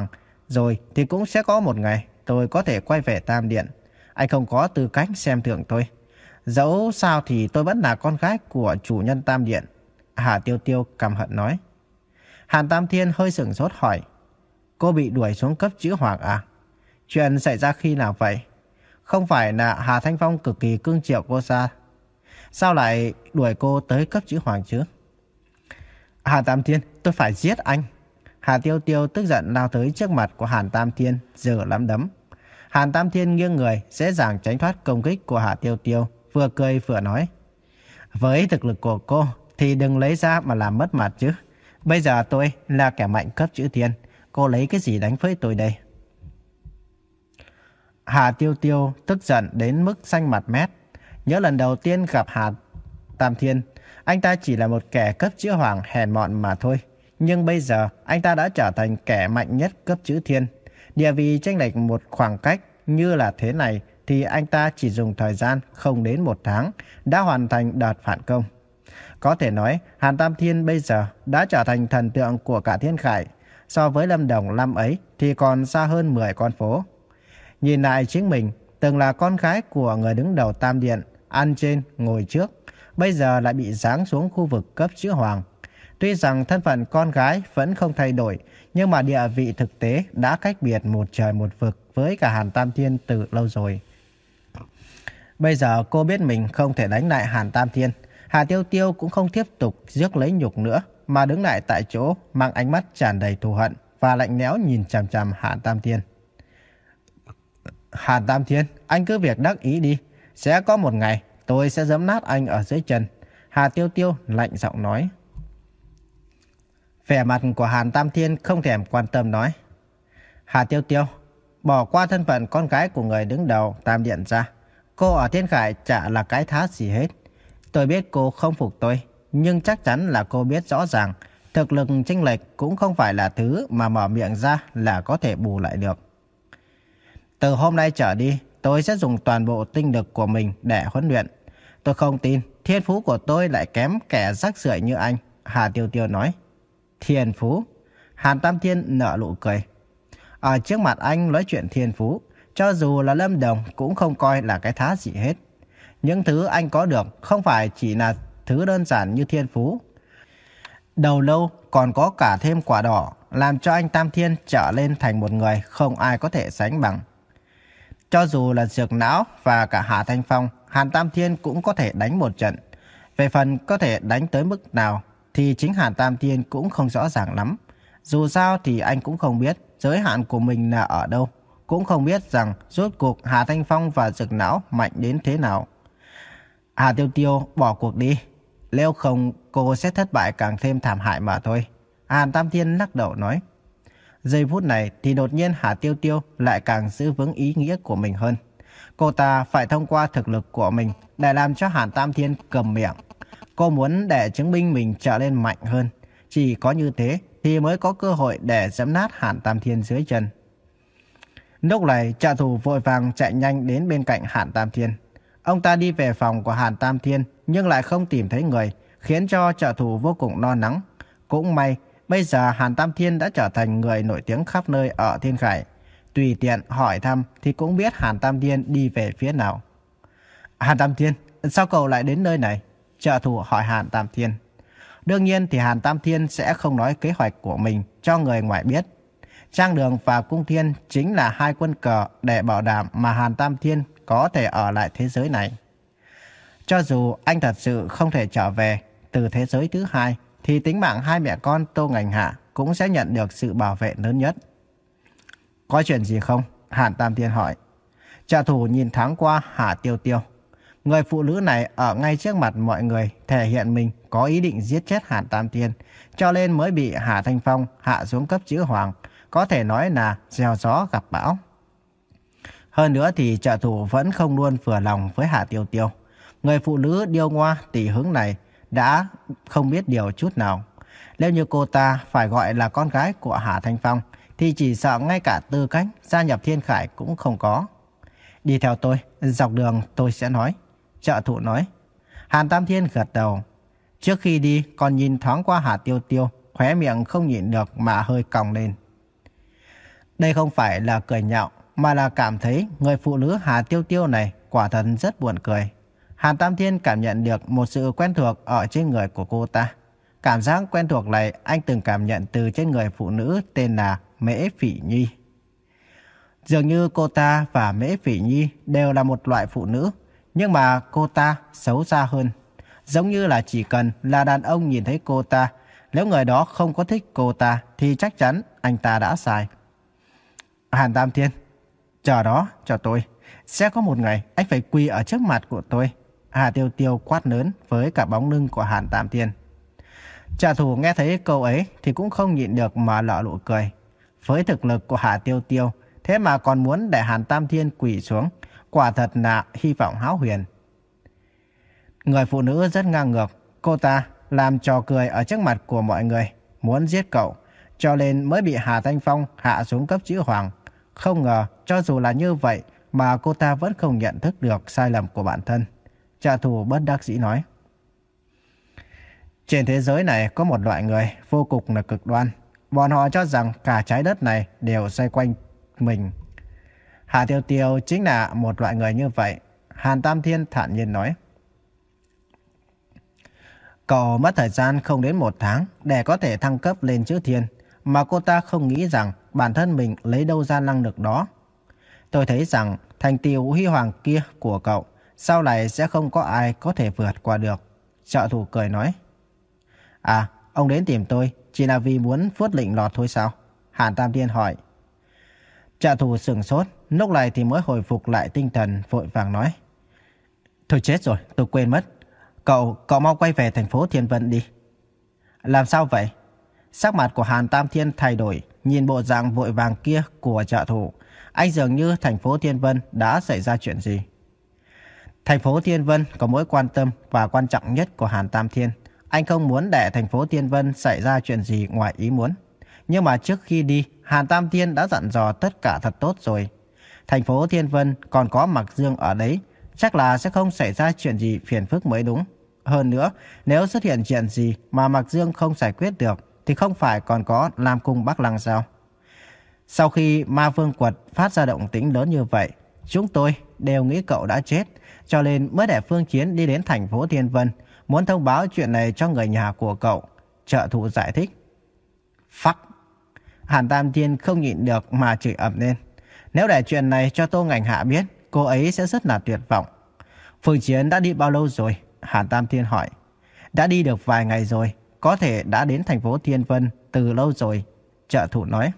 Rồi thì cũng sẽ có một ngày tôi có thể quay về Tam Điện. Anh không có tư cách xem thường tôi. Dẫu sao thì tôi vẫn là con gái của chủ nhân Tam Điện. Hà Tiêu Tiêu căm hận nói. Hàn Tam Thiên hơi sửng sốt hỏi. Cô bị đuổi xuống cấp chữ hoàng à? Chuyện xảy ra khi nào vậy? Không phải là Hà Thanh Phong cực kỳ cưng chiều cô sao? Sao lại đuổi cô tới cấp chữ hoàng chứ? Hà Tam Thiên, tôi phải giết anh. Hà Tiêu Tiêu tức giận lao tới trước mặt của Hàn Tam Thiên, giở nắm đấm. Hàn Tam Thiên nghiêng người, dễ dàng tránh thoát công kích của Hà Tiêu Tiêu, vừa cười vừa nói. Với thực lực của cô thì đừng lấy ra mà làm mất mặt chứ. Bây giờ tôi là kẻ mạnh cấp chữ thiên, cô lấy cái gì đánh với tôi đây? Hà Tiêu Tiêu tức giận đến mức xanh mặt mét. Nhớ lần đầu tiên gặp Hà Tam Thiên, anh ta chỉ là một kẻ cấp chữ hoàng hèn mọn mà thôi. Nhưng bây giờ anh ta đã trở thành kẻ mạnh nhất cấp chữ thiên. Địa vị chênh lệch một khoảng cách như là thế này thì anh ta chỉ dùng thời gian không đến một tháng đã hoàn thành đợt phản công. Có thể nói Hàn Tam Thiên bây giờ đã trở thành thần tượng của cả thiên khải. So với Lâm Đồng năm ấy thì còn xa hơn mười con phố. Nhìn lại chính mình, từng là con gái của người đứng đầu Tam Điện, ăn trên ngồi trước, bây giờ lại bị giáng xuống khu vực cấp chữ hoàng. Tuy rằng thân phận con gái vẫn không thay đổi, nhưng mà địa vị thực tế đã cách biệt một trời một vực với cả Hàn Tam Thiên từ lâu rồi. Bây giờ cô biết mình không thể đánh lại Hàn Tam Thiên. Hà Tiêu Tiêu cũng không tiếp tục rước lấy nhục nữa, mà đứng lại tại chỗ mang ánh mắt tràn đầy thù hận và lạnh lẽo nhìn chằm chằm Hàn Tam Thiên. Hàn Tam Thiên, anh cứ việc đắc ý đi. Sẽ có một ngày tôi sẽ giẫm nát anh ở dưới chân. Hà Tiêu Tiêu lạnh giọng nói. Vẻ mặt của Hàn Tam Thiên không thèm quan tâm nói. Hà Tiêu Tiêu, bỏ qua thân phận con gái của người đứng đầu Tam Điện ra. Cô ở Thiên Khải chả là cái thá gì hết. Tôi biết cô không phục tôi, nhưng chắc chắn là cô biết rõ ràng thực lực chênh lệch cũng không phải là thứ mà mở miệng ra là có thể bù lại được. Từ hôm nay trở đi, tôi sẽ dùng toàn bộ tinh lực của mình để huấn luyện. Tôi không tin thiên phú của tôi lại kém kẻ rác rưởi như anh, Hà Tiêu Tiêu nói. Thiên phú? Hàn Tam Thiên nở nụ cười. Ở trước mặt anh nói chuyện thiên phú, cho dù là Lâm Đồng cũng không coi là cái thá gì hết. Những thứ anh có được không phải chỉ là thứ đơn giản như thiên phú. Đầu lâu còn có cả thêm quả đỏ, làm cho anh Tam Thiên trở lên thành một người không ai có thể sánh bằng. Cho dù là Dược Não và cả Hạ Thanh Phong, Hàn Tam Thiên cũng có thể đánh một trận. Về phần có thể đánh tới mức nào thì chính Hàn Tam Thiên cũng không rõ ràng lắm. Dù sao thì anh cũng không biết giới hạn của mình là ở đâu, cũng không biết rằng rốt cuộc Hà Thanh Phong và Dược Não mạnh đến thế nào. Hà Tiêu Tiêu, bỏ cuộc đi. Nếu không cô sẽ thất bại càng thêm thảm hại mà thôi. Hàn Tam Thiên lắc đầu nói. Giây phút này thì đột nhiên Hà Tiêu Tiêu lại càng giữ vững ý nghĩa của mình hơn. Cô ta phải thông qua thực lực của mình để làm cho Hàn Tam Thiên cầm miệng. Cô muốn để chứng minh mình trở lên mạnh hơn. Chỉ có như thế thì mới có cơ hội để giẫm nát Hàn Tam Thiên dưới chân. Lúc này trợ thủ vội vàng chạy nhanh đến bên cạnh Hàn Tam Thiên. Ông ta đi về phòng của Hàn Tam Thiên nhưng lại không tìm thấy người, khiến cho trợ thủ vô cùng lo lắng. Cũng may bây giờ Hàn Tam Thiên đã trở thành người nổi tiếng khắp nơi ở Thiên Khải. Tùy tiện hỏi thăm thì cũng biết Hàn Tam Thiên đi về phía nào. Hàn Tam Thiên, sao cậu lại đến nơi này? Trợ thủ hỏi Hàn Tam Thiên. Đương nhiên thì Hàn Tam Thiên sẽ không nói kế hoạch của mình cho người ngoài biết. Trang Đường và Cung Thiên chính là hai quân cờ để bảo đảm mà Hàn Tam Thiên có thể ở lại thế giới này. Cho dù anh thật sự không thể trở về từ thế giới thứ hai, thì tính mạng hai mẹ con Tô Ngành Hạ cũng sẽ nhận được sự bảo vệ lớn nhất. Có chuyện gì không? Hàn Tam Thiên hỏi. Trợ thủ nhìn thoáng qua Hà Tiêu Tiêu. Người phụ nữ này ở ngay trước mặt mọi người thể hiện mình có ý định giết chết Hàn Tam Thiên, cho nên mới bị Hà Thanh Phong hạ xuống cấp chữ hoàng, có thể nói là gieo gió gặp bão. Hơn nữa thì trợ thủ vẫn không luôn vừa lòng với Hà Tiêu Tiêu. Người phụ nữ điêu ngoa tỉ hứng này đã không biết điều chút nào. Nếu như cô ta phải gọi là con gái của Hà Thanh Phong thì chỉ sợ ngay cả tư cách gia nhập Thiên Khải cũng không có. Đi theo tôi, dọc đường tôi sẽ nói. Trợ thủ nói. Hàn Tam Thiên gật đầu. Trước khi đi còn nhìn thoáng qua Hà Tiêu Tiêu, khóe miệng không nhịn được mà hơi cong lên. Đây không phải là cười nhạo, mà là cảm thấy người phụ nữ Hà Tiêu Tiêu này quả thật rất buồn cười. Hàn Tam Thiên cảm nhận được một sự quen thuộc ở trên người của cô ta. Cảm giác quen thuộc này anh từng cảm nhận từ trên người phụ nữ tên là Mễ Phỉ Nhi. Dường như cô ta và Mễ Phỉ Nhi đều là một loại phụ nữ, nhưng mà cô ta xấu xa hơn. Giống như là chỉ cần là đàn ông nhìn thấy cô ta, nếu người đó không có thích cô ta thì chắc chắn anh ta đã sai. Hàn Tam Thiên, chờ đó cho tôi. Sẽ có một ngày anh phải quỳ ở trước mặt của tôi. Hà Tiêu Tiêu quát lớn với cả bóng lưng của Hàn Tam Thiên. Trả thù nghe thấy câu ấy thì cũng không nhịn được mà nở nụ cười. Với thực lực của Hà Tiêu Tiêu, thế mà còn muốn để Hàn Tam Thiên quỳ xuống, quả thật là hy vọng hão huyền. Người phụ nữ rất ngang ngược, cô ta làm trò cười ở trước mặt của mọi người, muốn giết cậu, cho nên mới bị Hà Thanh Phong hạ xuống cấp chữ hoàng. Không ngờ, cho dù là như vậy mà cô ta vẫn không nhận thức được sai lầm của bản thân. Trả thù bất đắc dĩ nói. Trên thế giới này có một loại người vô cùng là cực đoan. Bọn họ cho rằng cả trái đất này đều xoay quanh mình. Hà Tiêu Tiêu chính là một loại người như vậy. Hàn Tam Thiên thản nhiên nói. Cậu mất thời gian không đến một tháng để có thể thăng cấp lên chữ thiên, mà cô ta không nghĩ rằng bản thân mình lấy đâu ra năng lực đó. Tôi thấy rằng thành tựu huy hoàng kia của cậu sau này sẽ không có ai có thể vượt qua được. Trợ thủ cười nói. À, ông đến tìm tôi chỉ là vì muốn phốt lệnh lọt thôi sao? Hàn Tam Thiên hỏi. Trợ thủ sửng sốt, lúc này thì mới hồi phục lại tinh thần, vội vàng nói. Thôi chết rồi, tôi quên mất. Cậu, cậu mau quay về thành phố Thiên Vân đi. Làm sao vậy? Sắc mặt của Hàn Tam Thiên thay đổi, nhìn bộ dạng vội vàng kia của trợ thủ. Anh dường như thành phố Thiên Vân đã xảy ra chuyện gì. Thành phố Thiên Vân có mối quan tâm và quan trọng nhất của Hàn Tam Thiên. Anh không muốn để thành phố Thiên Vân xảy ra chuyện gì ngoài ý muốn. Nhưng mà trước khi đi, Hàn Tam Thiên đã dặn dò tất cả thật tốt rồi. Thành phố Thiên Vân còn có Mạc Dương ở đấy, chắc là sẽ không xảy ra chuyện gì phiền phức mới đúng. Hơn nữa, nếu xuất hiện chuyện gì mà Mạc Dương không giải quyết được, thì không phải còn có Lam Cung Bắc Lăng sao? Sau khi Ma Vương Quật phát ra động tĩnh lớn như vậy, chúng tôi đều nghĩ cậu đã chết, cho nên mới để Phương Chiến đi đến thành phố Thiên Vân, muốn thông báo chuyện này cho người nhà của cậu. Trợ thủ giải thích. Phắc! Hàn Tam Thiên không nhịn được mà chửi ầm lên. Nếu để chuyện này cho Tô Ngành Hạ biết, cô ấy sẽ rất là tuyệt vọng. Phương Chiến đã đi bao lâu rồi? Hàn Tam Thiên hỏi. Đã đi được vài ngày rồi, có thể đã đến thành phố Thiên Vân từ lâu rồi. Trợ thủ nói.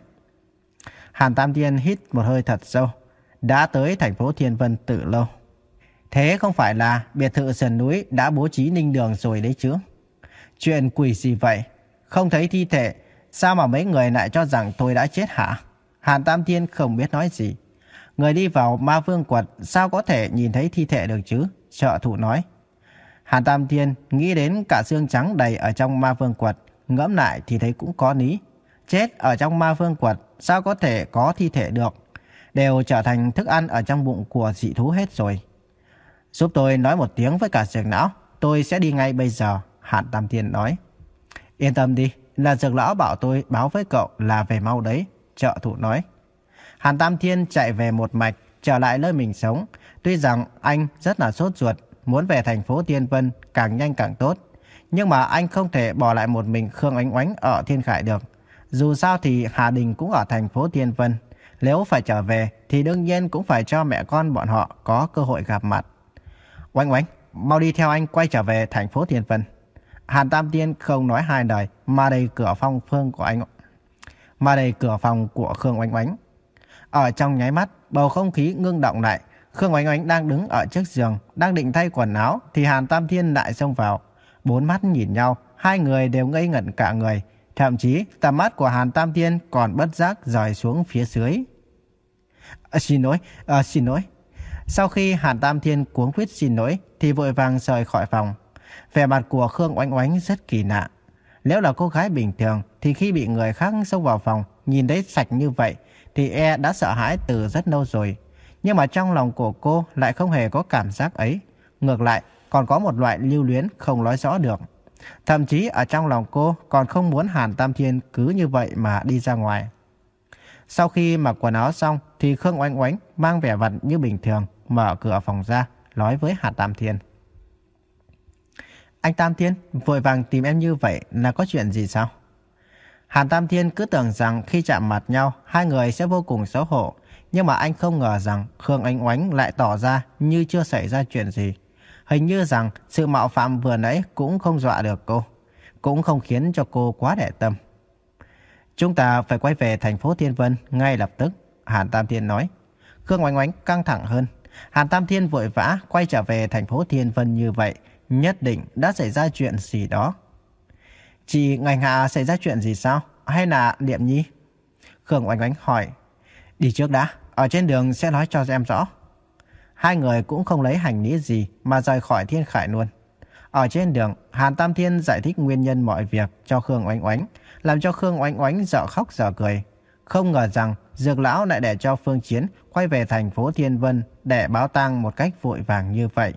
Hàn Tam Thiên hít một hơi thật sâu. Đã tới thành phố Thiên Vân từ lâu. Thế không phải là biệt thự sườn núi đã bố trí ninh đường rồi đấy chứ? Chuyện quỷ gì vậy? Không thấy thi thể, sao mà mấy người lại cho rằng tôi đã chết hả? Hàn Tam Thiên không biết nói gì. Người đi vào Ma Vương Quật sao có thể nhìn thấy thi thể được chứ? Trợ thủ nói. Hàn Tam Thiên nghĩ đến cả xương trắng đầy ở trong Ma Vương Quật, ngẫm lại thì thấy cũng có lý. Chết ở trong Ma Vương Quật sao có thể có thi thể được? Đều trở thành thức ăn ở trong bụng của dị thú hết rồi. Giúp tôi nói một tiếng với cả Dược Lão, tôi sẽ đi ngay bây giờ. Hàn Tam Thiên nói. Yên tâm đi, là Dược Lão bảo tôi báo với cậu là về mau đấy. Trợ thủ nói. Hàn Tam Thiên chạy về một mạch, trở lại nơi mình sống. Tuy rằng anh rất là sốt ruột, muốn về thành phố Thiên Vân càng nhanh càng tốt. Nhưng mà anh không thể bỏ lại một mình Khương Oánh Oánh ở Thiên Khải được. Dù sao thì Hà Đình cũng ở thành phố Thiên Vân. Nếu phải trở về thì đương nhiên cũng phải cho mẹ con bọn họ có cơ hội gặp mặt. Oánh Oánh, mau đi theo anh quay trở về thành phố Thiên Vân. Hàn Tam Thiên không nói hai lời mà đầy cửa phòng phương của anh, mà đầy cửa phòng của Khương Oánh Oánh. Ở trong nháy mắt, bầu không khí ngưng động lại. Khương Oánh Oánh đang đứng ở trước giường, đang định thay quần áo thì Hàn Tam Thiên lại xông vào. Bốn mắt nhìn nhau, hai người đều ngây ngẩn cả người. Thậm chí tầm mắt của Hàn Tam Thiên còn bất giác rời xuống phía dưới. À, xin lỗi, à, xin lỗi. Sau khi Hàn Tam Thiên cuống quýt xin lỗi thì vội vàng rời khỏi phòng. Vẻ mặt của Khương Oánh Oánh rất kỳ lạ. Nếu là cô gái bình thường thì khi bị người khác xông vào phòng nhìn thấy sạch như vậy thì e đã sợ hãi từ rất lâu rồi. Nhưng mà trong lòng của cô lại không hề có cảm giác ấy. Ngược lại còn có một loại lưu luyến không nói rõ được. Thậm chí ở trong lòng cô còn không muốn Hàn Tam Thiên cứ như vậy mà đi ra ngoài. Sau khi mặc quần áo xong thì Khương Oánh Oánh mang vẻ mặt như bình thường mở cửa phòng ra, nói với Hàn Tam Thiên. Anh Tam Thiên, vội vàng tìm em như vậy là có chuyện gì sao? Hàn Tam Thiên cứ tưởng rằng khi chạm mặt nhau, hai người sẽ vô cùng xấu hổ. Nhưng mà anh không ngờ rằng Khương Oánh Oánh lại tỏ ra như chưa xảy ra chuyện gì. Hình như rằng sự mạo phạm vừa nãy cũng không dọa được cô, cũng không khiến cho cô quá để tâm. Chúng ta phải quay về thành phố Thiên Vân ngay lập tức, Hàn Tam Thiên nói. Khương Oánh Oánh căng thẳng hơn. Hàn Tam Thiên vội vã quay trở về thành phố Thiên Vân như vậy, nhất định đã xảy ra chuyện gì đó. Chị Ngành Hạ xảy ra chuyện gì sao? Hay là Điệm Nhi? Khương Oánh Oánh hỏi. Đi trước đã, ở trên đường sẽ nói cho em rõ. Hai người cũng không lấy hành lý gì mà rời khỏi Thiên Khải luôn. Ở trên đường, Hàn Tam Thiên giải thích nguyên nhân mọi việc cho Khương Oánh Oánh, làm cho Khương Oánh Oánh dở khóc dở cười. Không ngờ rằng Dược Lão lại để cho Phương Chiến quay về thành phố Thiên Vân để báo tang một cách vội vàng như vậy.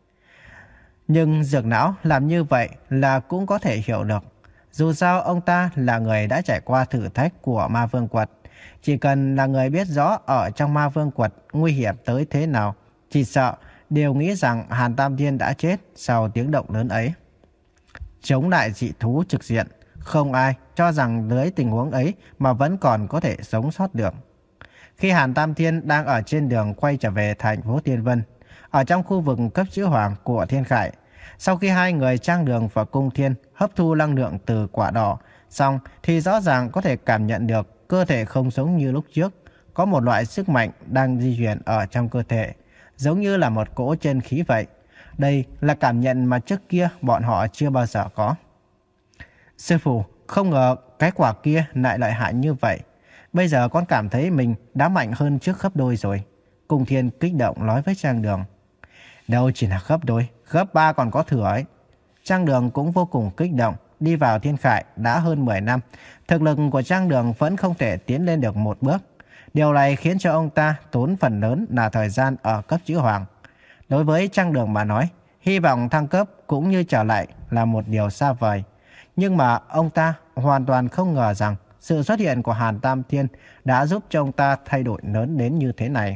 Nhưng Dược Lão làm như vậy là cũng có thể hiểu được. Dù sao ông ta là người đã trải qua thử thách của Ma Vương Quật. Chỉ cần là người biết rõ ở trong Ma Vương Quật nguy hiểm tới thế nào, chỉ sợ đều nghĩ rằng Hàn Tam Thiên đã chết sau tiếng động lớn ấy. Chống lại dị thú trực diện, không ai cho rằng dưới tình huống ấy mà vẫn còn có thể sống sót được. Khi Hàn Tam Thiên đang ở trên đường quay trở về thành phố Thiên Vân, ở trong khu vực cấp chữ hoàng của Thiên Khải, sau khi hai người Trang Đường và Cung Thiên hấp thu năng lượng từ quả đỏ xong thì rõ ràng có thể cảm nhận được cơ thể không giống như lúc trước, có một loại sức mạnh đang di chuyển ở trong cơ thể, giống như là một cỗ chân khí vậy. Đây là cảm nhận mà trước kia bọn họ chưa bao giờ có. Sư phụ, không ngờ cái quả kia lại lợi hại như vậy. Bây giờ con cảm thấy mình đã mạnh hơn trước gấp đôi rồi. Cung Thiên kích động nói với Trang Đường. Đâu chỉ là gấp đôi, gấp ba còn có thừa ấy. Trang Đường cũng vô cùng kích động. Đi vào Thiên Khải đã hơn mười năm, thực lực của Trang Đường vẫn không thể tiến lên được một bước. Điều này khiến cho ông ta tốn phần lớn là thời gian ở cấp chữ hoàng. Đối với Trang Đường mà nói, hy vọng thăng cấp cũng như trở lại là một điều xa vời. Nhưng mà ông ta hoàn toàn không ngờ rằng sự xuất hiện của Hàn Tam Thiên đã giúp cho ông ta thay đổi lớn đến như thế này.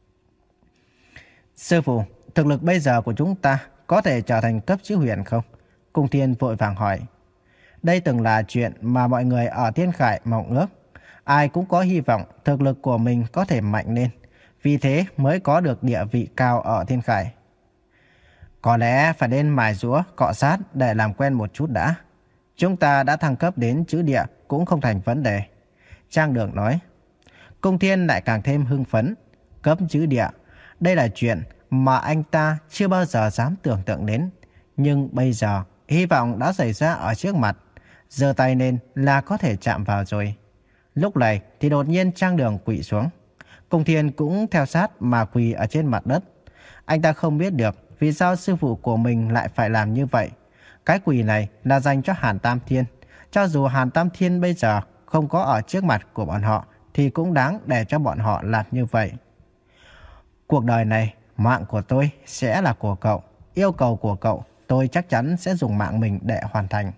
Sư phụ, thực lực bây giờ của chúng ta có thể trở thành cấp chữ huyền không? Cung Thiên vội vàng hỏi. Đây từng là chuyện mà mọi người ở Thiên Khải mong ước. Ai cũng có hy vọng thực lực của mình có thể mạnh lên. Vì thế mới có được địa vị cao ở Thiên Khải. Có lẽ phải nên mài giũa, cọ sát để làm quen một chút đã. Chúng ta đã thăng cấp đến chữ địa cũng không thành vấn đề. Trang Đường nói. Cung Thiên lại càng thêm hưng phấn. Cấp chữ địa, đây là chuyện mà anh ta chưa bao giờ dám tưởng tượng đến. Nhưng bây giờ, hy vọng đã xảy ra ở trước mặt. Giơ tay lên là có thể chạm vào rồi. Lúc này thì đột nhiên Trang Đường quỵ xuống. Cung Thiên cũng theo sát mà quỳ ở trên mặt đất. Anh ta không biết được vì sao sư phụ của mình lại phải làm như vậy. Cái quỳ này là dành cho Hàn Tam Thiên. Cho dù Hàn Tam Thiên bây giờ không có ở trước mặt của bọn họ thì cũng đáng để cho bọn họ làm như vậy. Cuộc đời này, mạng của tôi sẽ là của cậu. Yêu cầu của cậu, tôi chắc chắn sẽ dùng mạng mình để hoàn thành.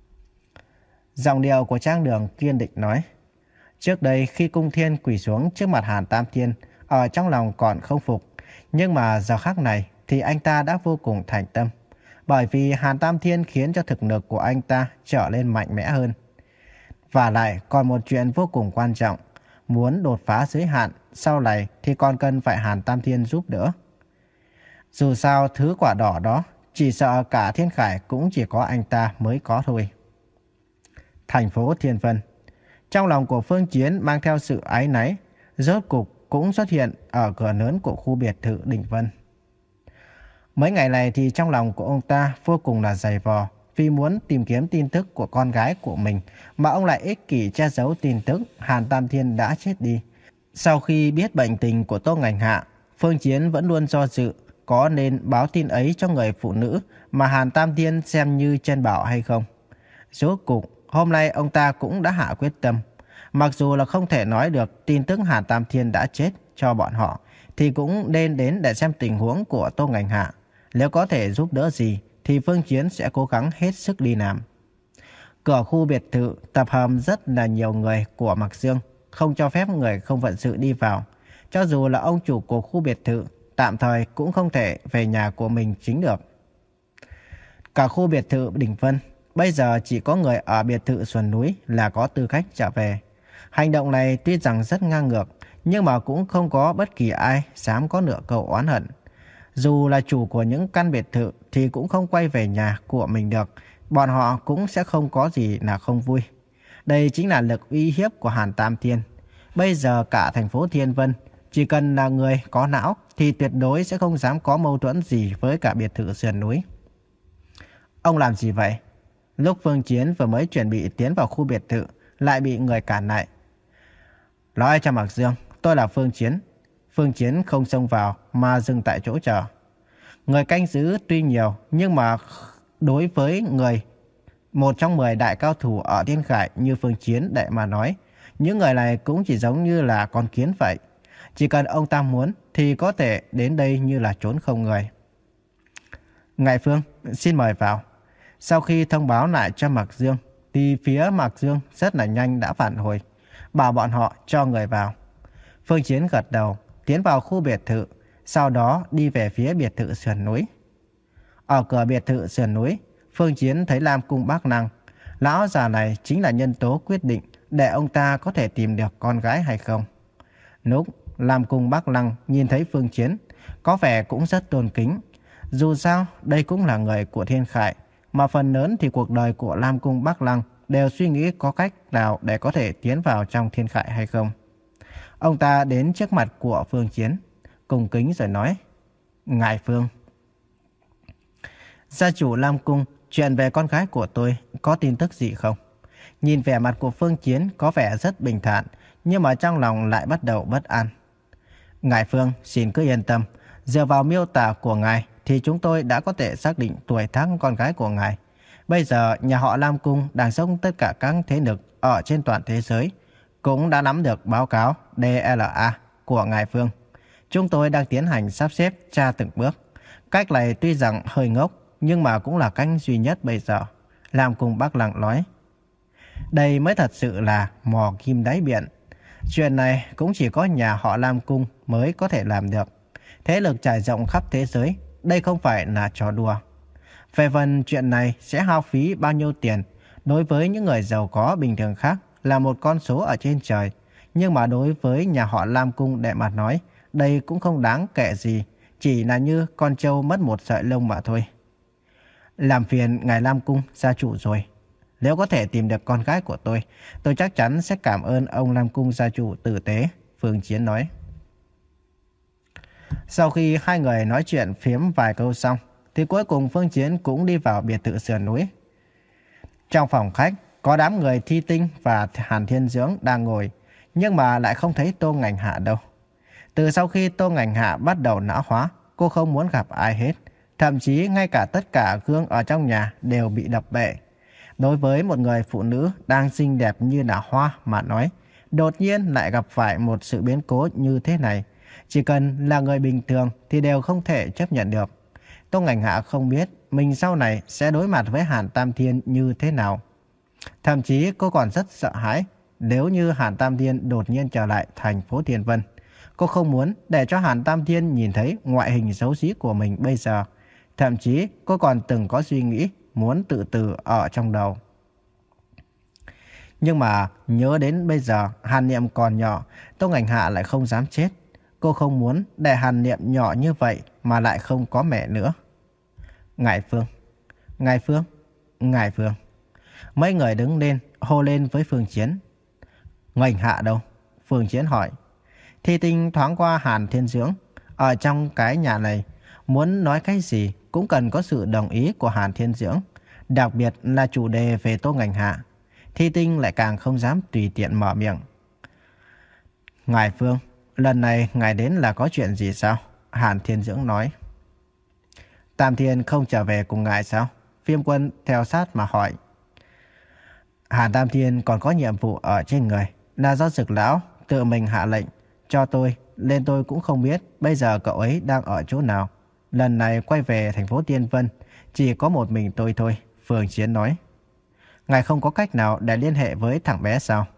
Giọng điệu của Trang Đường kiên định nói. Trước đây khi Cung Thiên quỳ xuống trước mặt Hàn Tam Thiên, ở trong lòng còn không phục. Nhưng mà giờ khắc này thì anh ta đã vô cùng thành tâm. Bởi vì Hàn Tam Thiên khiến cho thực lực của anh ta trở lên mạnh mẽ hơn. Và lại còn một chuyện vô cùng quan trọng. Muốn đột phá giới hạn, sau này thì còn cần phải Hàn Tam Thiên giúp đỡ. Dù sao thứ quả đỏ đó, chỉ sợ cả Thiên Khải cũng chỉ có anh ta mới có thôi. Thành phố Thiên Vân. Trong lòng của Phương Chiến mang theo sự áy náy, rốt cục cũng xuất hiện ở cửa lớn của khu biệt thự Đỉnh Vân. Mấy ngày này thì trong lòng của ông ta vô cùng là dày vò, vì muốn tìm kiếm tin tức của con gái của mình mà ông lại ích kỷ che giấu tin tức Hàn Tam Thiên đã chết đi. Sau khi biết bệnh tình của Tô Ngành Hạ, Phương Chiến vẫn luôn do dự có nên báo tin ấy cho người phụ nữ mà Hàn Tam Thiên xem như chân bảo hay không. Rốt cục hôm nay ông ta cũng đã hạ quyết tâm. Mặc dù là không thể nói được tin tức Hàn Tam Thiên đã chết cho bọn họ, thì cũng nên đến để xem tình huống của Tô Ngành Hạ. Nếu có thể giúp đỡ gì thì Phương Chiến sẽ cố gắng hết sức đi làm. Cửa khu biệt thự tập hợp rất là nhiều người của Mạc Dương. không cho phép người không phận sự đi vào. Cho dù là ông chủ của khu biệt thự, tạm thời cũng không thể về nhà của mình chính được. Cả khu biệt thự Đỉnh Vân, bây giờ chỉ có người ở biệt thự sườn núi là có tư cách trở về. Hành động này tuy rằng rất ngang ngược, nhưng mà cũng không có bất kỳ ai dám có nửa câu oán hận. Dù là chủ của những căn biệt thự thì cũng không quay về nhà của mình được, bọn họ cũng sẽ không có gì là không vui. Đây chính là lực uy hiếp của Hàn Tam Thiên. Bây giờ cả thành phố Thiên Vân, chỉ cần là người có não thì tuyệt đối sẽ không dám có mâu thuẫn gì với cả biệt thự sườn núi. Ông làm gì vậy? Lúc Phương Chiến vừa mới chuẩn bị tiến vào khu biệt thự, lại bị người cản lại. Nói cho Mạc Dương, tôi là Phương Chiến. Phương Chiến không xông vào mà dừng tại chỗ chờ. Người canh giữ tuy nhiều, nhưng mà đối với người một trong mười đại cao thủ ở Thiên Khải như Phương Chiến đệ mà nói, những người này cũng chỉ giống như là con kiến vậy. Chỉ cần ông ta muốn thì có thể đến đây như là trốn không người. Ngài Phương, xin mời vào. Sau khi thông báo lại cho Mạc Dương, thì phía Mạc Dương rất là nhanh đã phản hồi, bảo bọn họ cho người vào. Phương Chiến gật đầu, tiến vào khu biệt thự, sau đó đi về phía biệt thự sườn núi. Ở cửa biệt thự sườn núi, Phương Chiến thấy Lam Cung Bác Năng. Lão già này chính là nhân tố quyết định để ông ta có thể tìm được con gái hay không. Lúc Lam Cung Bác Năng nhìn thấy Phương Chiến, có vẻ cũng rất tôn kính. Dù sao, đây cũng là người của Thiên Khải, mà phần lớn thì cuộc đời của Lam Cung Bác Năng đều suy nghĩ có cách nào để có thể tiến vào trong Thiên Khải hay không. Ông ta đến trước mặt của Phương Chiến, cung kính rồi nói: Ngài Phương, gia chủ Lam Cung, chuyện về con gái của tôi có tin tức gì không? Nhìn vẻ mặt của Phương Chiến có vẻ rất bình thản, nhưng mà trong lòng lại bắt đầu bất an. Ngài Phương, xin cứ yên tâm, dựa vào miêu tả của ngài thì chúng tôi đã có thể xác định tuổi tác con gái của ngài. Bây giờ nhà họ Lam Cung đang dốc tất cả các thế lực ở trên toàn thế giới, cũng đã nắm được báo cáo đê lờ a của ngài Phương. Chúng tôi đang tiến hành sắp xếp tra từng bước. Cách này tuy rằng hơi ngốc, nhưng mà cũng là cách duy nhất bây giờ. Lam Cung Bác Năng nói. Đây mới thật sự là mò kim đáy biển. Chuyện này cũng chỉ có nhà họ Lam Cung mới có thể làm được. Thế lực trải rộng khắp thế giới, đây không phải là trò đùa. Về phần chuyện này sẽ hao phí bao nhiêu tiền, đối với những người giàu có bình thường khác là một con số ở trên trời. Nhưng mà đối với nhà họ Lam Cung để mà nói, đây cũng không đáng kể gì, chỉ là như con trâu mất một sợi lông mà thôi. Làm phiền ngài Lam Cung gia chủ rồi. Nếu có thể tìm được con gái của tôi, tôi chắc chắn sẽ cảm ơn ông Lam Cung gia chủ tử tế, Phương Chiến nói. Sau khi hai người nói chuyện phiếm vài câu xong, thì cuối cùng Phương Chiến cũng đi vào biệt thự sườn núi. Trong phòng khách, có đám người Thi Tinh và Hàn Thiên Dưỡng đang ngồi, nhưng mà lại không thấy Tô Ngành Hạ đâu. Từ sau khi Tô Ngành Hạ bắt đầu não hóa, cô không muốn gặp ai hết. Thậm chí ngay cả tất cả gương ở trong nhà đều bị đập bể. Đối với một người phụ nữ đang xinh đẹp như là hoa mà nói, đột nhiên lại gặp phải một sự biến cố như thế này, chỉ cần là người bình thường thì đều không thể chấp nhận được. Tô Ngành Hạ không biết mình sau này sẽ đối mặt với Hàn Tam Thiên như thế nào. Thậm chí cô còn rất sợ hãi, nếu như Hàn Tam Thiên đột nhiên trở lại thành phố Thiên Vân. Cô không muốn để cho Hàn Tam Thiên nhìn thấy ngoại hình xấu xí của mình bây giờ. Thậm chí cô còn từng có suy nghĩ muốn tự tử ở trong đầu. Nhưng mà nhớ đến bây giờ Hàn Niệm còn nhỏ, Tô Ngành Hạ lại không dám chết. Cô không muốn để Hàn Niệm nhỏ như vậy mà lại không có mẹ nữa. Ngài Phương, Ngài Phương, Ngài Phương. Mấy người đứng lên hô lên với Phương Chiến. Ngành Hạ đâu? Phương Chiến hỏi. Thi Tinh thoáng qua Hàn Thiên Dưỡng. Ở trong cái nhà này, muốn nói cái gì cũng cần có sự đồng ý của Hàn Thiên Dưỡng. Đặc biệt là chủ đề về Tô Ngành Hạ. Thi Tinh lại càng không dám tùy tiện mở miệng. Ngài Phương, lần này ngài đến là có chuyện gì sao? Hàn Thiên Dưỡng nói. Tam Thiên không trở về cùng ngài sao? Phiêm Quân theo sát mà hỏi. Hàn Tam Thiên còn có nhiệm vụ ở trên người, là do Dực lão tự mình hạ lệnh cho tôi, nên tôi cũng không biết bây giờ cậu ấy đang ở chỗ nào. Lần này quay về thành phố Tiên Vân, chỉ có một mình tôi thôi, Phương Chiến nói. Ngài không có cách nào để liên hệ với thằng bé sao?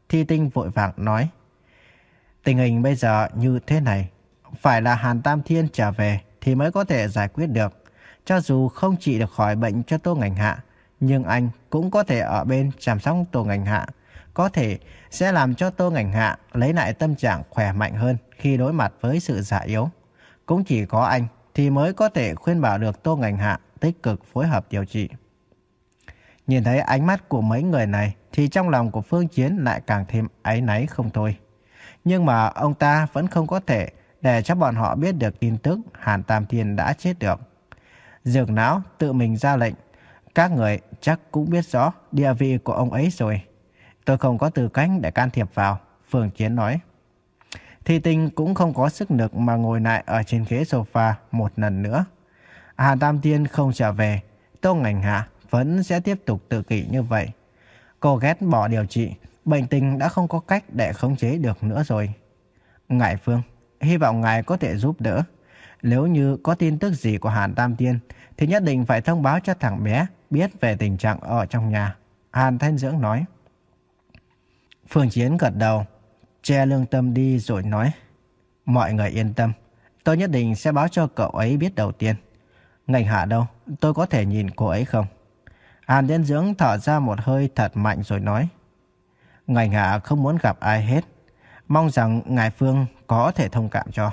Thi Tinh vội vàng nói. Tình hình bây giờ như thế này, phải là Hàn Tam Thiên trở về thì mới có thể giải quyết được. Cho dù không trị được khỏi bệnh cho Tô Ngành Hạ, nhưng anh cũng có thể ở bên chăm sóc Tô Ngành Hạ. Có thể sẽ làm cho Tô Ngành Hạ lấy lại tâm trạng khỏe mạnh hơn khi đối mặt với sự già yếu. Cũng chỉ có anh thì mới có thể khuyên bảo được Tô Ngành Hạ tích cực phối hợp điều trị. Nhìn thấy ánh mắt của mấy người này thì trong lòng của Phương Chiến lại càng thêm áy náy không thôi. Nhưng mà ông ta vẫn không có thể để cho bọn họ biết được tin tức Hàn Tam Thiên đã chết được. Dược não tự mình ra lệnh, các người chắc cũng biết rõ địa vị của ông ấy rồi. Tôi không có tư cách để can thiệp vào, Phương Chiến nói. Thi Tinh cũng không có sức lực mà ngồi lại ở trên ghế sofa một lần nữa. Hàn Tam Thiên không trở về, Tô Ngành Hạ vẫn sẽ tiếp tục tự kỷ như vậy. Cô ghét bỏ điều trị, bệnh tình đã không có cách để khống chế được nữa rồi. Ngải Phương, hy vọng ngài có thể giúp đỡ. Nếu như có tin tức gì của Hàn Tam Thiên thì nhất định phải thông báo cho thằng bé biết về tình trạng ở trong nhà, Hàn Thanh Dưỡng nói. Phương Chiến gật đầu, che lương tâm đi rồi nói. Mọi người yên tâm, tôi nhất định sẽ báo cho cậu ấy biết đầu tiên. Ngành Hạ đâu, tôi có thể nhìn cô ấy không? Hàn Thanh Dưỡng thở ra một hơi thật mạnh rồi nói. Ngành Hạ không muốn gặp ai hết, mong rằng ngài Phương có thể thông cảm cho.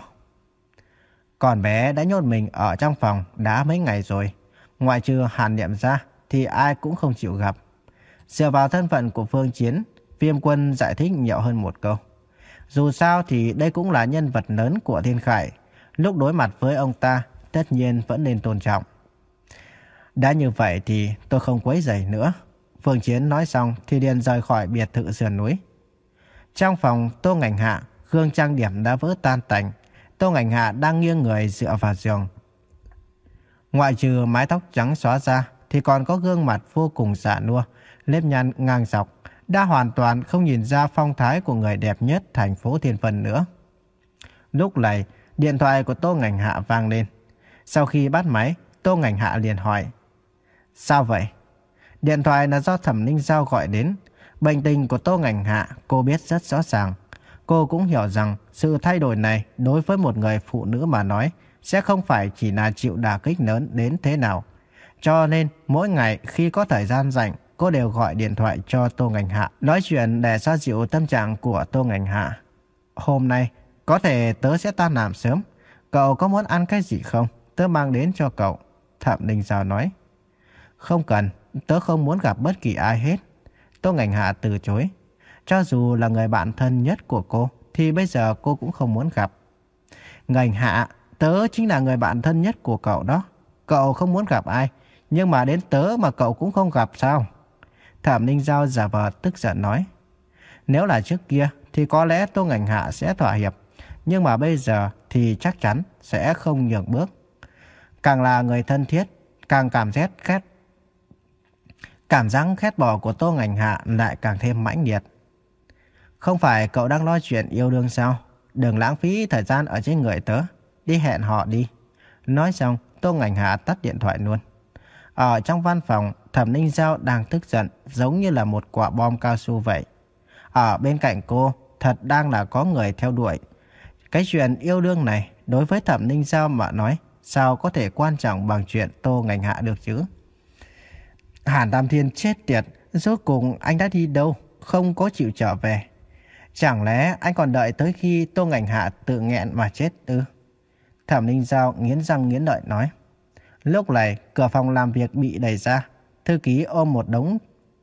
Con bé đã nhốt mình ở trong phòng đã mấy ngày rồi, ngoại trừ Hàn Niệm ra thì ai cũng không chịu gặp. Dựa vào thân phận của Phương Chiến, Viêm Quân giải thích nhiều hơn một câu. Dù sao thì đây cũng là nhân vật lớn của Thiên Khải, lúc đối mặt với ông ta tất nhiên vẫn nên tôn trọng. Đã như vậy thì tôi không quấy rầy nữa. Phương Chiến nói xong thì liền rời khỏi biệt thự sườn núi. Trong phòng, Tô Ngành Hạ, gương trang điểm đã vỡ tan tành. Tô Ngành Hạ đang nghiêng người dựa vào giường. Ngoại trừ mái tóc trắng xóa ra thì còn có gương mặt vô cùng già nua, nếp nhăn ngang dọc, đã hoàn toàn không nhìn ra phong thái của người đẹp nhất thành phố Thiên Vân nữa. Lúc này, điện thoại của Tô Ngành Hạ vang lên. Sau khi bắt máy, Tô Ngành Hạ liền hỏi. Sao vậy? Điện thoại là do Thẩm Ninh Giao gọi đến. Bệnh tình của Tô Ngành Hạ cô biết rất rõ ràng. Cô cũng hiểu rằng sự thay đổi này đối với một người phụ nữ mà nói sẽ không phải chỉ là chịu đả kích lớn đến thế nào. Cho nên mỗi ngày khi có thời gian rảnh, cô đều gọi điện thoại cho Tô Ngành Hạ, nói chuyện để xoa dịu tâm trạng của Tô Ngành Hạ. Hôm nay có thể tớ sẽ tan làm sớm. Cậu có muốn ăn cái gì không? Tớ mang đến cho cậu. Thẩm Ninh Giao nói. Không cần, tớ không muốn gặp bất kỳ ai hết. Tô Ngành Hạ từ chối. Cho dù là người bạn thân nhất của cô thì bây giờ cô cũng không muốn gặp. Ngành Hạ, tớ chính là người bạn thân nhất của cậu đó. Cậu không muốn gặp ai, nhưng mà đến tớ mà cậu cũng không gặp sao? Thẩm Ninh Giao giả vờ tức giận nói. Nếu là trước kia thì có lẽ Tô Ngành Hạ sẽ thỏa hiệp, nhưng mà bây giờ thì chắc chắn sẽ không nhường bước. Càng là người thân thiết, càng cảm giác khét. Cảm giác khét bỏ của Tô Ngành Hạ lại càng thêm mãnh liệt. Không phải cậu đang lo chuyện yêu đương sao? Đừng lãng phí thời gian ở trên người tớ. Đi hẹn họ đi. Nói xong, Tô Ngành Hạ tắt điện thoại luôn. Ở trong văn phòng, Thẩm Ninh Giao đang tức giận giống như là một quả bom cao su vậy. Ở bên cạnh cô, thật đang là có người theo đuổi. Cái chuyện yêu đương này, đối với Thẩm Ninh Giao mà nói, sao có thể quan trọng bằng chuyện Tô Ngành Hạ được chứ? Hàn Tam Thiên chết tiệt, rốt cùng anh đã đi đâu, không có chịu trở về. Chẳng lẽ anh còn đợi tới khi Tô Ngành Hạ tự nghẹn mà chết ư? Thẩm Ninh Giao nghiến răng nghiến lợi nói. Lúc này, cửa phòng làm việc bị đẩy ra. Thư ký ôm một đống...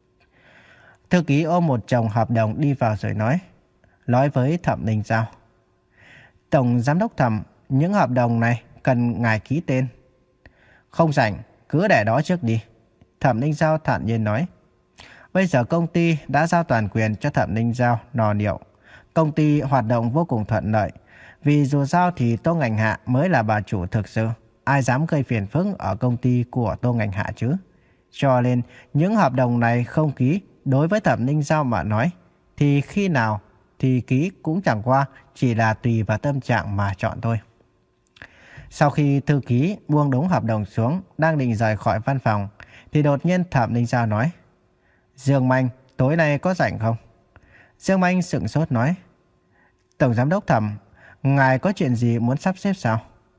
Thư ký ôm một chồng hợp đồng đi vào rồi nói. Nói với Thẩm Ninh Giao. Tổng Giám đốc Thẩm, những hợp đồng này cần ngài ký tên. Không rảnh, cứ để đó trước đi. Thẩm Ninh Giao thản nhiên nói. Bây giờ công ty đã giao toàn quyền cho Thẩm Ninh Giao nò niệu. Công ty hoạt động vô cùng thuận lợi. Vì dù sao thì Tô Ngành Hạ mới là bà chủ thực sự. Ai dám gây phiền phức ở công ty của Tô Ngành Hạ chứ? Cho nên những hợp đồng này không ký đối với Thẩm Ninh Giao mà nói thì khi nào thì ký cũng chẳng qua chỉ là tùy vào tâm trạng mà chọn thôi. Sau khi thư ký buông đống hợp đồng xuống đang định rời khỏi văn phòng thì đột nhiên Thẩm Ninh Giao nói. Dương Manh, tối nay có rảnh không? Dương Manh sững sốt nói, Tổng Giám đốc Thẩm, ngài có chuyện gì muốn sắp xếp sao?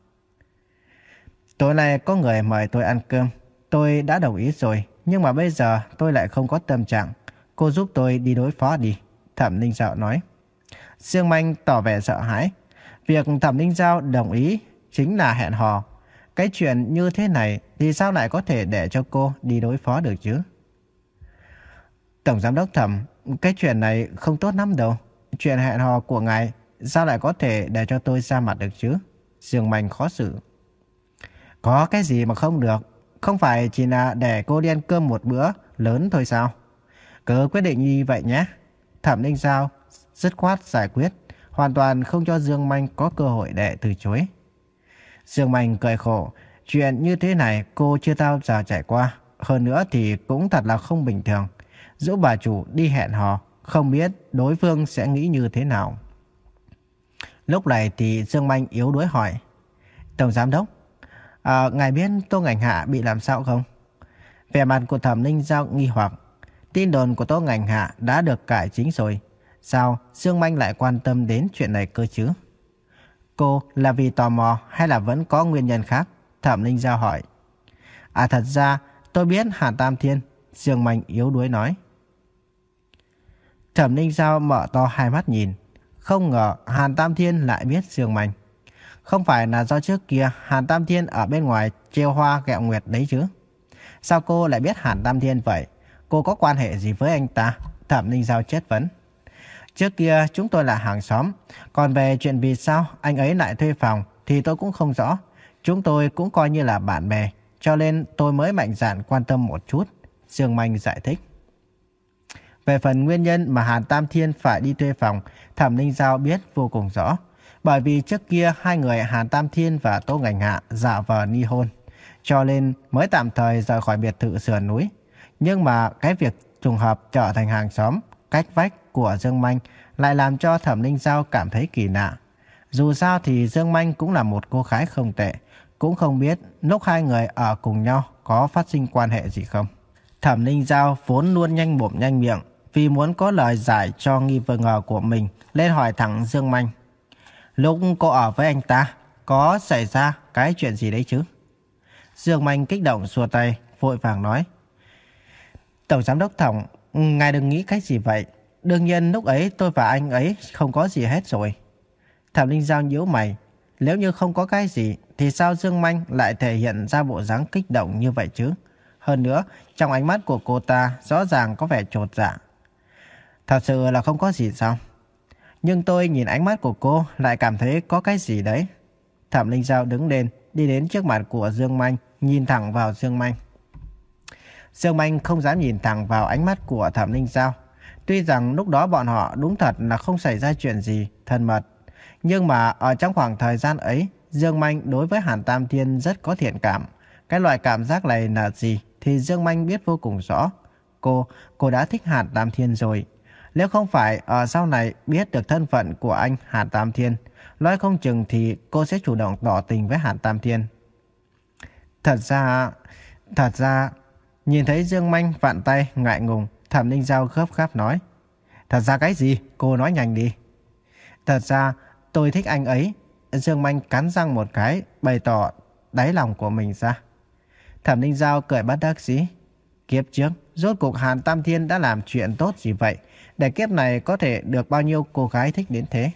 Tối nay có người mời tôi ăn cơm. Tôi đã đồng ý rồi, nhưng mà bây giờ tôi lại không có tâm trạng. Cô giúp tôi đi đối phó đi, Thẩm Ninh Giao nói. Dương Manh tỏ vẻ sợ hãi. Việc Thẩm Ninh Giao đồng ý chính là hẹn hò. Cái chuyện như thế này thì sao lại có thể để cho cô đi đối phó được chứ? Tổng Giám đốc Thẩm, cái chuyện này không tốt lắm đâu. Chuyện hẹn hò của ngài sao lại có thể để cho tôi ra mặt được chứ? Dương Manh khó xử. Có cái gì mà không được? Không phải chỉ là để cô đi ăn cơm một bữa lớn thôi sao? Cứ quyết định như vậy nhé. Thẩm Ninh Giao dứt khoát giải quyết, hoàn toàn không cho Dương Manh có cơ hội để từ chối. Dương Manh cười khổ. Chuyện như thế này cô chưa bao giờ trải qua. Hơn nữa thì cũng thật là không bình thường. Dỗ bà chủ đi hẹn hò, không biết đối phương sẽ nghĩ như thế nào. Lúc này thì Dương Manh yếu đuối hỏi, Tổng Giám đốc, à, ngài biết Tô Ngành Hạ bị làm sao không? Vẻ mặt của Thẩm Ninh Giao nghi hoặc. Tin đồn của Tô Ngành Hạ đã được cải chính rồi. Sao Dương Manh lại quan tâm đến chuyện này cơ chứ? Cô là vì tò mò hay là vẫn có nguyên nhân khác? Thẩm Ninh Giao hỏi. À, thật ra tôi biết Hàn Tam Thiên, Dương Manh yếu đuối nói. Thẩm Ninh Giao mở to hai mắt nhìn. Không ngờ Hàn Tam Thiên lại biết Dương Manh. Không phải là do trước kia Hàn Tam Thiên ở bên ngoài trêu hoa ghẹo nguyệt đấy chứ? Sao cô lại biết Hàn Tam Thiên vậy? Cô có quan hệ gì với anh ta? Thẩm Ninh Giao chất vấn. Trước kia chúng tôi là hàng xóm. Còn về chuyện vì sao anh ấy lại thuê phòng thì tôi cũng không rõ. Chúng tôi cũng coi như là bạn bè, cho nên tôi mới mạnh dạn quan tâm một chút. Dương Manh giải thích. Về phần nguyên nhân mà Hàn Tam Thiên phải đi thuê phòng, Thẩm Ninh Giao biết vô cùng rõ. Bởi vì trước kia hai người Hàn Tam Thiên và Tô Ngành Hạ giả vờ ly hôn, cho nên mới tạm thời rời khỏi biệt thự sườn núi. Nhưng mà cái việc trùng hợp trở thành hàng xóm cách vách của Dương Manh lại làm cho Thẩm Ninh Giao cảm thấy kỳ lạ. Dù sao thì Dương Manh cũng là một cô gái không tệ, cũng không biết lúc hai người ở cùng nhau có phát sinh quan hệ gì không. Thẩm Ninh Giao vốn luôn nhanh mồm nhanh miệng, vì muốn có lời giải cho nghi ngờ của mình lên hỏi thẳng Dương Manh. Lúc cô ở với anh ta có xảy ra cái chuyện gì đấy chứ? Dương Manh kích động xua tay, vội vàng nói. Tổng Giám đốc Thẩm, ngài đừng nghĩ cái gì vậy. Đương nhiên lúc ấy tôi và anh ấy không có gì hết rồi. Thẩm Ninh Giao nhíu mày. Nếu như không có cái gì thì sao Dương Manh lại thể hiện ra bộ dáng kích động như vậy chứ? Hơn nữa, trong ánh mắt của cô ta rõ ràng có vẻ chột dạ. Thật sự là không có gì sao? Nhưng tôi nhìn ánh mắt của cô lại cảm thấy có cái gì đấy. Thẩm Ninh Giao đứng lên, đi đến trước mặt của Dương Manh, nhìn thẳng vào Dương Manh. Dương Manh không dám nhìn thẳng vào ánh mắt của Thẩm Ninh Giao. Tuy rằng lúc đó bọn họ đúng thật là không xảy ra chuyện gì thân mật, nhưng mà ở trong khoảng thời gian ấy, Dương Manh đối với Hàn Tam Thiên rất có thiện cảm. Cái loại cảm giác này là gì thì Dương Manh biết vô cùng rõ. Cô, cô đã thích Hàn Tam Thiên rồi. Nếu không phải ở sau này biết được thân phận của anh Hàn Tam Thiên, nói không chừng thì cô sẽ chủ động tỏ tình với Hàn Tam Thiên. Thật ra, thật ra, nhìn thấy Dương Manh vặn tay ngại ngùng, Thẩm Ninh Giao gấp gáp nói. Thật ra cái gì? Cô nói nhanh đi. Thật ra, tôi thích anh ấy. Dương Manh cắn răng một cái, bày tỏ đáy lòng của mình ra. Thẩm Ninh Giao cười bất đắc dĩ. Kiếp trước, rốt cuộc Hàn Tam Thiên đã làm chuyện tốt gì vậy, để kiếp này có thể được bao nhiêu cô gái thích đến thế?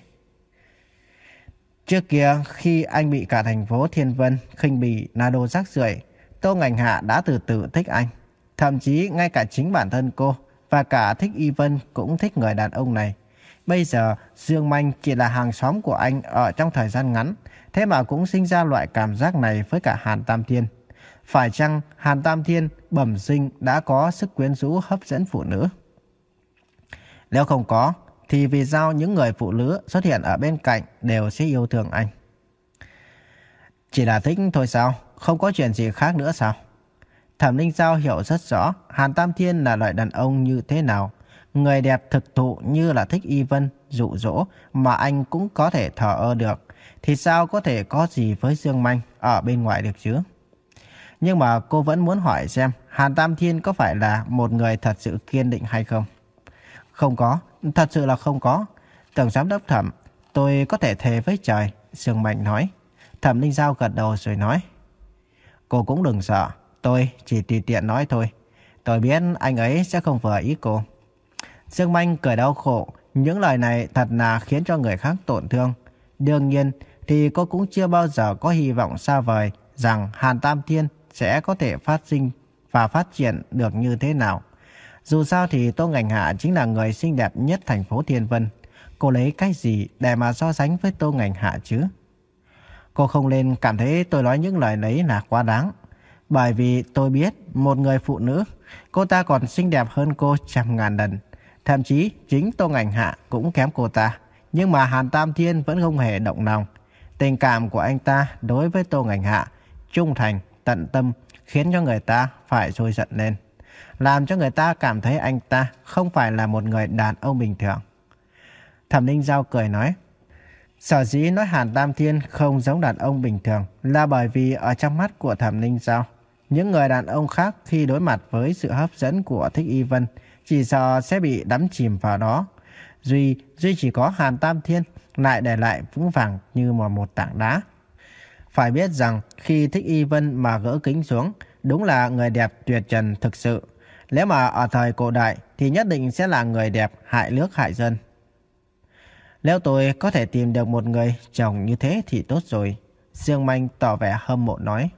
Trước kia, khi anh bị cả thành phố Thiên Vân khinh bỉ là đồ rác rưởi, Tô Ngành Hạ đã từ từ thích anh. Thậm chí ngay cả chính bản thân cô và cả Thích Y Vân cũng thích người đàn ông này. Bây giờ Dương Manh chỉ là hàng xóm của anh ở trong thời gian ngắn, thế mà cũng sinh ra loại cảm giác này với cả Hàn Tam Thiên. Phải chăng Hàn Tam Thiên bẩm sinh đã có sức quyến rũ hấp dẫn phụ nữ? Nếu không có, thì vì sao những người phụ nữ xuất hiện ở bên cạnh đều sẽ yêu thương anh? Chỉ là thích thôi sao? Không có chuyện gì khác nữa sao? Thẩm Ninh Giao hiểu rất rõ Hàn Tam Thiên là loại đàn ông như thế nào. Người đẹp thực thụ như là Thích Y Vân, dụ dỗ mà anh cũng có thể thờ ơ được, thì sao có thể có gì với Dương Manh ở bên ngoài được chứ? Nhưng mà cô vẫn muốn hỏi xem Hàn Tam Thiên có phải là một người thật sự kiên định hay không? Không có, thật sự là không có. Tổng giám đốc Thẩm, tôi có thể thề với trời, Dương Mạnh nói. Thẩm Ninh Giao gật đầu rồi nói. Cô cũng đừng sợ, tôi chỉ tùy tiện nói thôi. Tôi biết anh ấy sẽ không vừa ý cô. Dương Mạnh cười đau khổ, những lời này thật là khiến cho người khác tổn thương. Đương nhiên thì cô cũng chưa bao giờ có hy vọng xa vời rằng Hàn Tam Thiên sẽ có thể phát sinh và phát triển được như thế nào. Dù sao thì Tô Ngành Hạ chính là người xinh đẹp nhất thành phố Thiên Vân. Cô lấy cái gì để mà so sánh với Tô Ngành Hạ chứ? Cô không nên cảm thấy tôi nói những lời đấy là quá đáng. Bởi vì tôi biết một người phụ nữ, cô ta còn xinh đẹp hơn cô trăm ngàn lần. Thậm chí chính Tô Ngành Hạ cũng kém cô ta. Nhưng mà Hàn Tam Thiên vẫn không hề động lòng. Tình cảm của anh ta đối với Tô Ngành Hạ trung thành, tận tâm, khiến cho người ta phải sôi giận lên, làm cho người ta cảm thấy anh ta không phải là một người đàn ông bình thường. Thẩm Ninh Giao cười nói, sở dĩ nói Hàn Tam Thiên không giống đàn ông bình thường là bởi vì ở trong mắt của Thẩm Ninh Giao, những người đàn ông khác khi đối mặt với sự hấp dẫn của Thích Y Vân chỉ sợ sẽ bị đắm chìm vào đó. Duy, duy chỉ có Hàn Tam Thiên lại để lại vững vàng như mà một tảng đá. Phải biết rằng khi Thích Y Vân mà gỡ kính xuống, đúng là người đẹp tuyệt trần thực sự. Nếu mà ở thời cổ đại thì nhất định sẽ là người đẹp hại nước hại dân. Nếu tôi có thể tìm được một người chồng như thế thì tốt rồi. Dương Manh tỏ vẻ hâm mộ nói.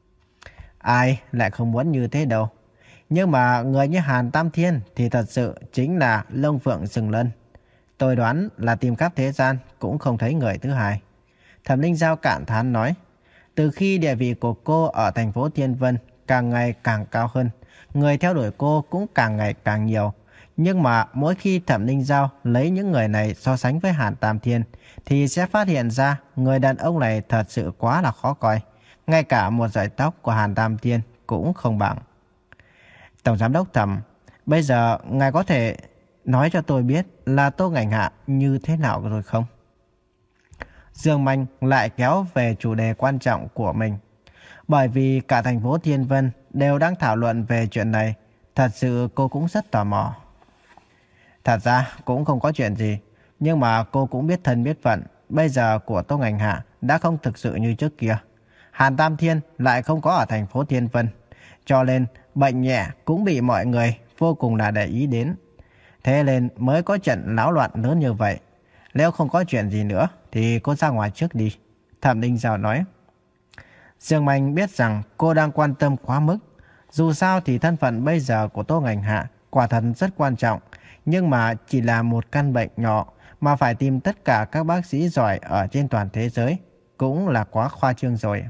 Ai lại không muốn như thế đâu. Nhưng mà người như Hàn Tam Thiên thì thật sự chính là lông phượng sừng lân. Tôi đoán là tìm khắp thế gian cũng không thấy người thứ hai. Thẩm Ninh Giao cảm thán nói. Từ khi địa vị của cô ở thành phố Thiên Vân càng ngày càng cao hơn, người theo đuổi cô cũng càng ngày càng nhiều. Nhưng mà mỗi khi Thẩm Ninh Giao lấy những người này so sánh với Hàn Tam Thiên thì sẽ phát hiện ra người đàn ông này thật sự quá là khó coi. Ngay cả một sợi tóc của Hàn Tam Thiên cũng không bằng. Tổng giám đốc Thẩm, bây giờ ngài có thể nói cho tôi biết là Tô Ngành Hạ như thế nào rồi không? Dương Manh lại kéo về chủ đề quan trọng của mình. Bởi vì cả thành phố Thiên Vân đều đang thảo luận về chuyện này, thật sự cô cũng rất tò mò. Thật ra cũng không có chuyện gì, nhưng mà cô cũng biết thân biết phận. Bây giờ của Tô Ngành Hạ đã không thực sự như trước kia. Hàn Tam Thiên lại không có ở thành phố Thiên Vân, cho nên bệnh nhẹ cũng bị mọi người vô cùng là để ý đến. Thế nên mới có trận náo loạn lớn như vậy. Nếu không có chuyện gì nữa thì cô ra ngoài trước đi, Thẩm Ninh Giao nói. Dương Manh biết rằng cô đang quan tâm quá mức. Dù sao thì thân phận bây giờ của Tô Ngành Hạ quả thật rất quan trọng. Nhưng mà chỉ là một căn bệnh nhỏ mà phải tìm tất cả các bác sĩ giỏi ở trên toàn thế giới cũng là quá khoa trương rồi.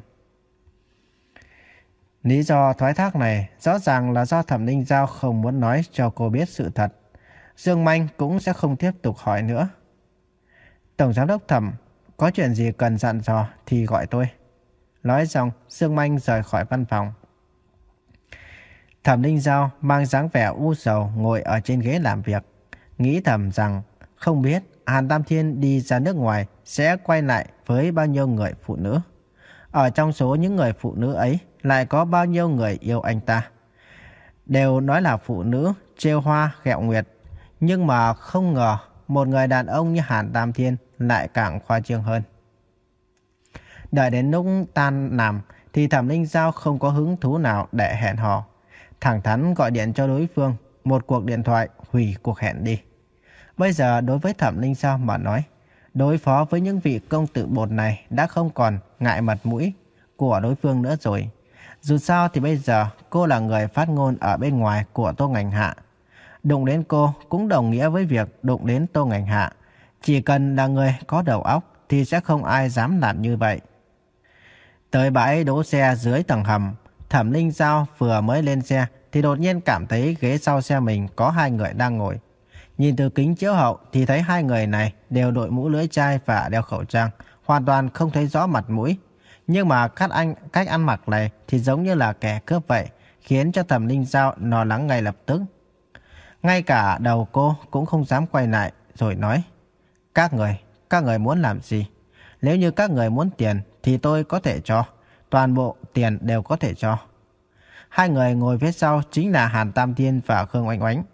Lý do thoái thác này rõ ràng là do Thẩm Ninh Giao không muốn nói cho cô biết sự thật. Dương Manh cũng sẽ không tiếp tục hỏi nữa. Tổng giám đốc Thẩm, có chuyện gì cần dặn dò thì gọi tôi. Nói xong, Dương Manh rời khỏi văn phòng. Thẩm Ninh Giao mang dáng vẻ u sầu ngồi ở trên ghế làm việc, nghĩ thầm rằng không biết Hàn Tam Thiên đi ra nước ngoài sẽ quay lại với bao nhiêu người phụ nữ. Ở trong số những người phụ nữ ấy lại có bao nhiêu người yêu anh ta. Đều nói là phụ nữ trêu hoa ghẹo nguyệt, nhưng mà không ngờ một người đàn ông như Hàn Tam Thiên lại càng khoa trương hơn. Đợi đến lúc tan làm thì Thẩm Ninh Giao không có hứng thú nào để hẹn hò. Thẳng thắn gọi điện cho đối phương, một cuộc điện thoại hủy cuộc hẹn đi. Bây giờ đối với Thẩm Ninh Giao mà nói, đối phó với những vị công tử bột này đã không còn ngại mặt mũi của đối phương nữa rồi. Dù sao thì bây giờ cô là người phát ngôn ở bên ngoài của Tô Ngành Hạ. Đụng đến cô cũng đồng nghĩa với việc đụng đến Tô Ngành Hạ. Chỉ cần là người có đầu óc thì sẽ không ai dám làm như vậy. Tới bãi đỗ xe dưới tầng hầm, Thẩm Ninh Giao vừa mới lên xe thì đột nhiên cảm thấy ghế sau xe mình có hai người đang ngồi. Nhìn từ kính chiếu hậu thì thấy hai người này đều đội mũ lưỡi chai và đeo khẩu trang, hoàn toàn không thấy rõ mặt mũi. Nhưng mà cách anh cách ăn mặc này thì giống như là kẻ cướp vậy, khiến cho Thẩm Ninh Giao lo lắng ngay lập tức. Ngay cả đầu cô cũng không dám quay lại rồi nói: Các người, các người muốn làm gì? Nếu như các người muốn tiền thì tôi có thể cho, toàn bộ tiền đều có thể cho. Hai người ngồi phía sau chính là Hàn Tam Thiên và Khương Oanh Oánh.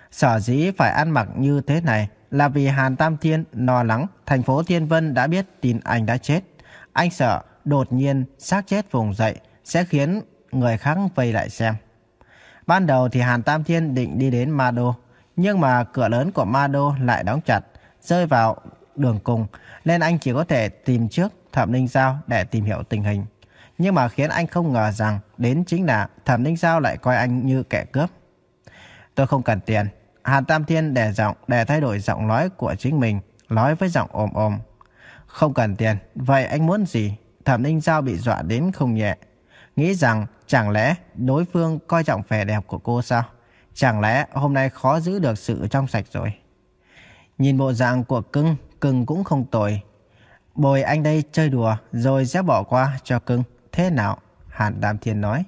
Sở dĩ phải ăn mặc như thế này là vì Hàn Tam Thiên lo lắng thành phố Thiên Vân đã biết tin anh đã chết. Anh sợ đột nhiên xác chết vùng dậy sẽ khiến người khác vây lại xem. Ban đầu thì Hàn Tam Thiên định đi đến Ma Đô, nhưng mà cửa lớn của Ma Đô lại đóng chặt, rơi vào đường cùng, nên anh chỉ có thể tìm trước Thẩm Ninh Giao để tìm hiểu tình hình. Nhưng mà khiến anh không ngờ rằng đến chính là Thẩm Ninh Giao lại coi anh như kẻ cướp. Tôi không cần tiền. Hàn Tam Thiên đè giọng để thay đổi giọng nói của chính mình, nói với giọng ồm ồm. Không cần tiền, vậy anh muốn gì? Thẩm Ninh Giao bị dọa đến không nhẹ. Nghĩ rằng chẳng lẽ đối phương coi trọng vẻ đẹp của cô sao? Chẳng lẽ hôm nay khó giữ được sự trong sạch rồi? Nhìn bộ dạng của cưng, cưng cũng không tồi. Bồi anh đây chơi đùa rồi sẽ bỏ qua cho cưng. Thế nào? Hàn Tam Thiên nói.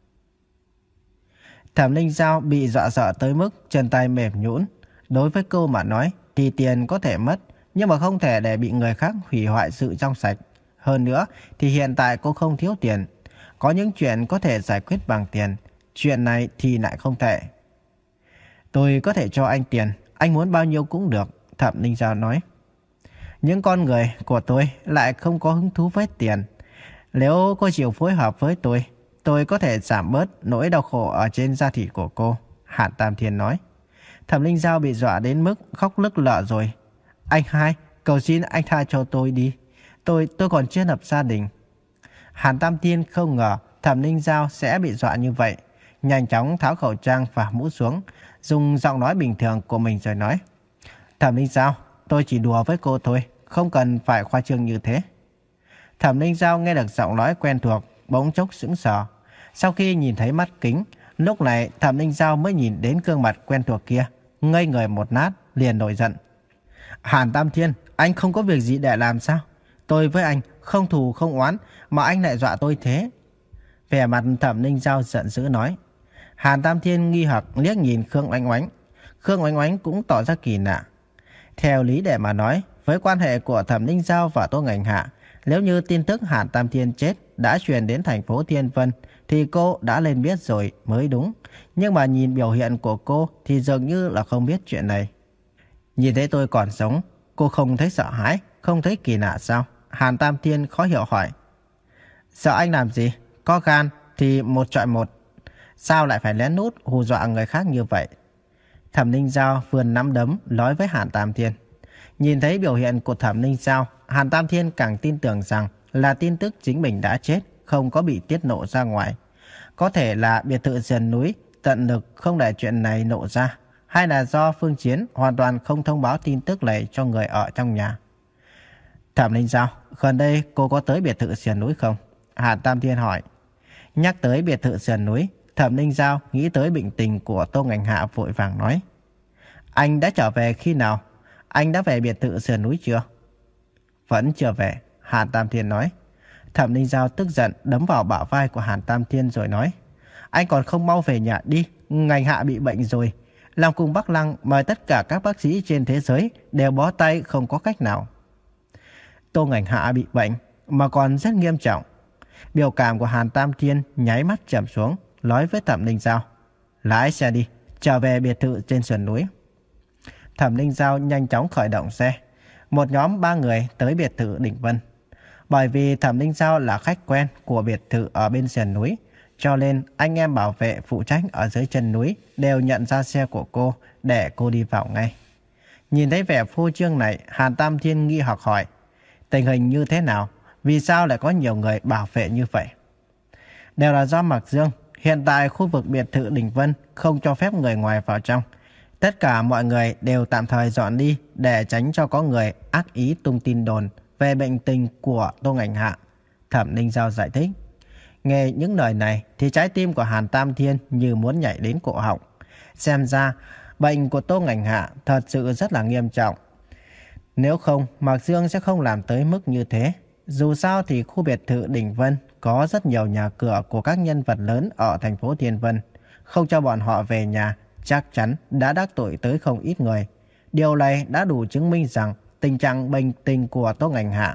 Thẩm Ninh Giao bị dọa sợ tới mức chân tay mềm nhũn. Đối với cô mà nói thì tiền có thể mất, nhưng mà không thể để bị người khác hủy hoại sự trong sạch. Hơn nữa thì hiện tại cô không thiếu tiền. Có những chuyện có thể giải quyết bằng tiền, chuyện này thì lại không thể. Tôi có thể cho anh tiền, anh muốn bao nhiêu cũng được, Thẩm Ninh Giao nói. Những con người của tôi lại không có hứng thú với tiền. Nếu cô chịu phối hợp với tôi, tôi có thể giảm bớt nỗi đau khổ ở trên da thịt của cô, Hàn Tam Thiên nói. Thẩm Ninh Giao bị dọa đến mức khóc nức nở rồi. Anh hai, cầu xin anh tha cho tôi đi. Tôi, tôi còn chưa lập gia đình. Hàn Tam Thiên không ngờ Thẩm Ninh Giao sẽ bị dọa như vậy. Nhanh chóng tháo khẩu trang và mũ xuống, dùng giọng nói bình thường của mình rồi nói. Thẩm Ninh Giao, tôi chỉ đùa với cô thôi, không cần phải khoa trương như thế. Thẩm Ninh Giao nghe được giọng nói quen thuộc, bỗng chốc sững sờ. Sau khi nhìn thấy mắt kính, lúc này Thẩm Ninh Giao mới nhìn đến gương mặt quen thuộc kia, ngây người một lát, liền nổi giận. Hàn Tam Thiên, anh không có việc gì để làm sao? Tôi với anh không thù không oán mà anh lại dọa tôi thế. Vẻ mặt Thẩm Ninh Giao giận dữ nói. Hàn Tam Thiên nghi hoặc liếc nhìn Khương Oánh Oánh. Khương Oánh Oánh cũng tỏ ra kỳ lạ. Theo lý để mà nói, với quan hệ của Thẩm Ninh Giao và Tô Ngành Hạ, nếu như tin tức Hàn Tam Thiên chết đã truyền đến thành phố Thiên Vân thì cô đã lên biết rồi mới đúng. Nhưng mà nhìn biểu hiện của cô thì dường như là không biết chuyện này. Nhìn thấy tôi còn sống, cô không thấy sợ hãi, không thấy kỳ lạ sao? Hàn Tam Thiên khó hiểu hỏi. Sợ anh làm gì? Có gan thì một chọi một. Sao lại phải lén nút hù dọa người khác như vậy? Thẩm Ninh Giao vươn nắm đấm nói với Hàn Tam Thiên. Nhìn thấy biểu hiện của Thẩm Ninh Giao, Hàn Tam Thiên càng tin tưởng rằng là tin tức chính mình đã chết, không có bị tiết lộ ra ngoài. Có thể là biệt thự sườn núi tận lực không để chuyện này lộ ra, hay là do Phương Chiến hoàn toàn không thông báo tin tức này cho người ở trong nhà. Thẩm Ninh Giao, gần đây cô có tới biệt thự sườn núi không? Hàn Tam Thiên hỏi. Nhắc tới biệt thự sườn núi, Thẩm Ninh Giao nghĩ tới bệnh tình của Tô Ngành Hạ, vội vàng nói. Anh đã trở về khi nào? Anh đã về biệt thự sườn núi chưa? Vẫn chưa về, Hàn Tam Thiên nói. Thẩm Ninh Giao tức giận đấm vào bả vai của Hàn Tam Thiên rồi nói. Anh còn không mau về nhà đi, Ngành Hạ bị bệnh rồi. Làm cùng Bắc Lăng mời tất cả các bác sĩ trên thế giới đều bó tay không có cách nào. Tô Ngành Hạ bị bệnh mà còn rất nghiêm trọng. Biểu cảm của Hàn Tam Thiên nháy mắt trầm xuống, nói với Thẩm Ninh Giao. Lái xe đi, trở về biệt thự trên sườn núi. Thẩm Ninh Giao nhanh chóng khởi động xe. Một nhóm ba người tới biệt thự Đỉnh Vân. Bởi vì Thẩm Ninh Giao là khách quen của biệt thự ở bên sườn núi, cho nên anh em bảo vệ phụ trách ở dưới chân núi đều nhận ra xe của cô để cô đi vào ngay. Nhìn thấy vẻ phô trương này, Hàn Tam Thiên nghi hoặc hỏi. Tình hình như thế nào? Vì sao lại có nhiều người bảo vệ như vậy? Đều là do Mạc Dương. Hiện tại khu vực biệt thự Đỉnh Vân không cho phép người ngoài vào trong. Tất cả mọi người đều tạm thời dọn đi để tránh cho có người ác ý tung tin đồn về bệnh tình của Tô Ngành Hạ. Thẩm Ninh Giao giải thích. Nghe những lời này thì trái tim của Hàn Tam Thiên như muốn nhảy đến cổ họng. Xem ra bệnh của Tô Ngành Hạ thật sự rất là nghiêm trọng. Nếu không, Mạc Dương sẽ không làm tới mức như thế. Dù sao thì khu biệt thự Đỉnh Vân có rất nhiều nhà cửa của các nhân vật lớn ở thành phố Thiên Vân. Không cho bọn họ về nhà chắc chắn đã đắc tội tới không ít người. Điều này đã đủ chứng minh rằng tình trạng bệnh tình của Tô Ngành Hạ.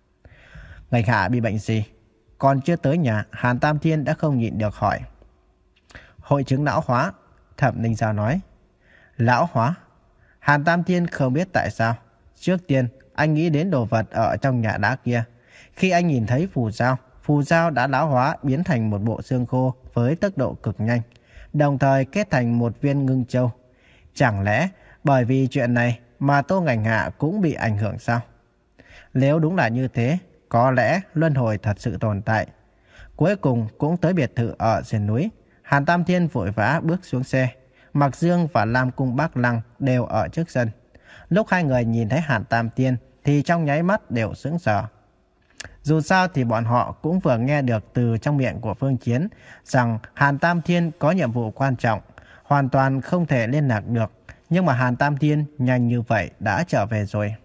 Ngành Hạ bị bệnh gì? Còn chưa tới nhà, Hàn Tam Thiên đã không nhịn được hỏi. Hội chứng não hóa, Thẩm Ninh Giao nói. Lão hóa. Hàn Tam Thiên không biết tại sao. Trước tiên, anh nghĩ đến đồ vật ở trong nhà đá kia. Khi anh nhìn thấy phù dao, phù dao đã lão hóa biến thành một bộ xương khô với tốc độ cực nhanh, đồng thời kết thành một viên ngưng châu. Chẳng lẽ bởi vì chuyện này mà Tô Ngành Hạ cũng bị ảnh hưởng sao? Nếu đúng là như thế, có lẽ luân hồi thật sự tồn tại. Cuối cùng cũng tới biệt thự ở sườn núi. Hàn Tam Thiên vội vã bước xuống xe. Mạc Dương và Lam Cung Bác Lăng đều ở trước sân. Lúc hai người nhìn thấy Hàn Tam Thiên thì trong nháy mắt đều sững sờ. Dù sao thì bọn họ cũng vừa nghe được từ trong miệng của Phương Chiến rằng Hàn Tam Thiên có nhiệm vụ quan trọng, hoàn toàn không thể liên lạc được. Nhưng mà Hàn Tam Thiên nhanh như vậy đã trở về rồi.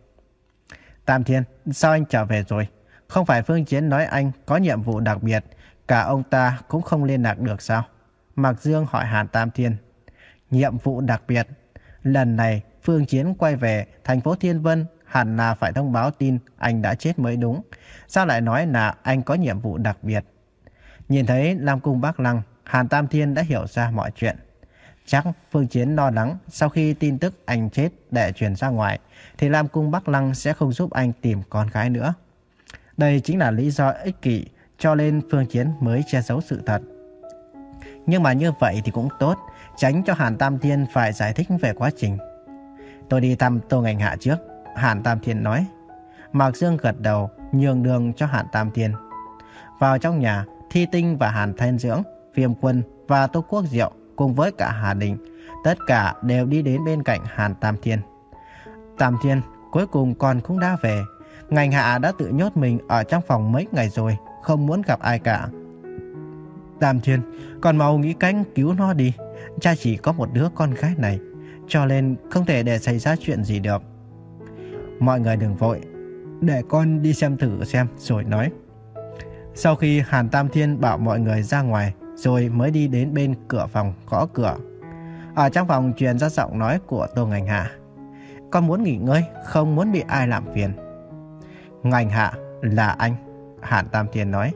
Tam Thiên, sao anh trở về rồi? Không phải Phương Chiến nói anh có nhiệm vụ đặc biệt, cả ông ta cũng không liên lạc được sao? Mạc Dương hỏi Hàn Tam Thiên. Nhiệm vụ đặc biệt? Lần này Phương Chiến quay về thành phố Thiên Vân hẳn là phải thông báo tin anh đã chết mới đúng. Sao lại nói là anh có nhiệm vụ đặc biệt? Nhìn thấy Lam Cung Bác Lăng, Hàn Tam Thiên đã hiểu ra mọi chuyện. Chắc Phương Chiến lo lắng sau khi tin tức anh chết để truyền ra ngoài thì Lam Cung Bác Lăng sẽ không giúp anh tìm con gái nữa. Đây chính là lý do ích kỷ cho nên Phương Chiến mới che giấu sự thật. Nhưng mà như vậy thì cũng tốt, tránh cho Hàn Tam Thiên phải giải thích về quá trình. Tôi đi thăm Tô Ngành Hạ trước, Hàn Tam Thiên nói. Mạc Dương gật đầu nhường đường cho Hàn Tam Thiên. Vào trong nhà, Thi Tinh và Hàn Thanh Dưỡng, Viêm Quân và Tô Quốc Diệu cùng với cả Hà Đình, tất cả đều đi đến bên cạnh Hàn Tam Thiên. Tam Thiên, cuối cùng con cũng đã về. Ngành Hạ đã tự nhốt mình ở trong phòng mấy ngày rồi, không muốn gặp ai cả. Tam Thiên, con mau nghĩ cách cứu nó đi. Cha chỉ có một đứa con gái này, cho nên không thể để xảy ra chuyện gì được. Mọi người đừng vội, để con đi xem thử xem rồi nói. Sau khi Hàn Tam Thiên bảo mọi người ra ngoài, rồi mới đi đến bên cửa phòng gõ cửa. Ở trong phòng truyền ra giọng nói của Tô Ngành Hạ. Con muốn nghỉ ngơi, không muốn bị ai làm phiền. Ngành Hạ, là anh, Hàn Tam Thiên nói.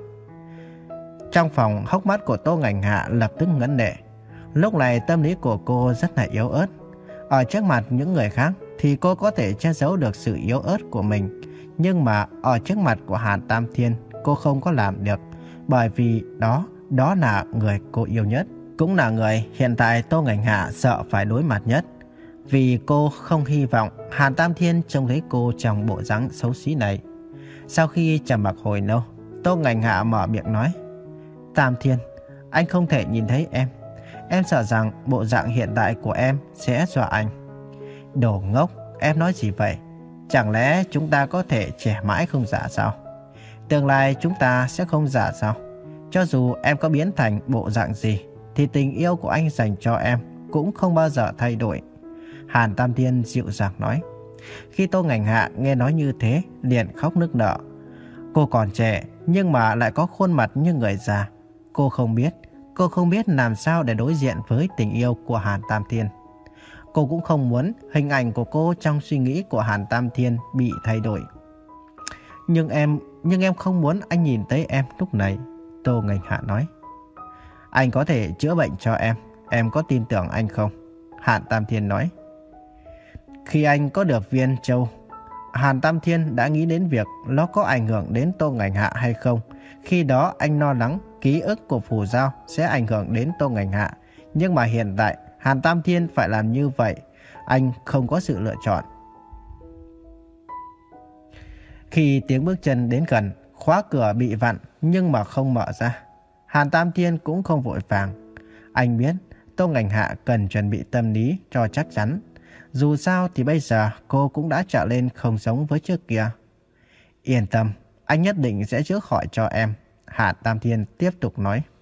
Trong phòng, hốc mắt của Tô Ngành Hạ lập tức ngấn lệ. Lúc này tâm lý của cô rất là yếu ớt. Ở trước mặt những người khác thì cô có thể che giấu được sự yếu ớt của mình. Nhưng mà ở trước mặt của Hàn Tam Thiên cô không có làm được. Bởi vì đó, đó là người cô yêu nhất. Cũng là người hiện tại Tô Ngành Hạ sợ phải đối mặt nhất. Vì cô không hy vọng Hàn Tam Thiên trông thấy cô trong bộ dáng xấu xí này. Sau khi trầm mặc hồi lâu, Tô Ngành Hạ mở miệng nói. Tam Thiên, anh không thể nhìn thấy em. Em sợ rằng bộ dạng hiện tại của em sẽ dọa anh. Đồ ngốc, em nói gì vậy? Chẳng lẽ chúng ta có thể trẻ mãi không già sao? Tương lai chúng ta sẽ không già sao? Cho dù em có biến thành bộ dạng gì thì tình yêu của anh dành cho em cũng không bao giờ thay đổi. Hàn Tam Thiên dịu dàng nói. Khi Tô Ngành Hạ nghe nói như thế liền khóc nức nở. Cô còn trẻ nhưng mà lại có khuôn mặt như người già. Cô không biết, cô không biết làm sao để đối diện với tình yêu của Hàn Tam Thiên. Cô cũng không muốn hình ảnh của cô trong suy nghĩ của Hàn Tam Thiên bị thay đổi. Nhưng em, nhưng em không muốn anh nhìn thấy em lúc này, Tô Ngành Hạ nói. Anh có thể chữa bệnh cho em, em có tin tưởng anh không? Hàn Tam Thiên nói. Khi anh có được viên châu, Hàn Tam Thiên đã nghĩ đến việc nó có ảnh hưởng đến Tô Ngành Hạ hay không. Khi đó anh lo lắng ký ức của phù giao sẽ ảnh hưởng đến Tô Ngành Hạ. Nhưng mà hiện tại Hàn Tam Thiên phải làm như vậy, anh không có sự lựa chọn. Khi tiếng bước chân đến gần, khóa cửa bị vặn nhưng mà không mở ra. Hàn Tam Thiên cũng không vội vàng. Anh biết Tô Ngành Hạ cần chuẩn bị tâm lý cho chắc chắn. Dù sao thì bây giờ cô cũng đã trở lên không giống với trước kia. Yên tâm, anh nhất định sẽ chữa khỏi cho em, Hàn Tam Thiên tiếp tục nói.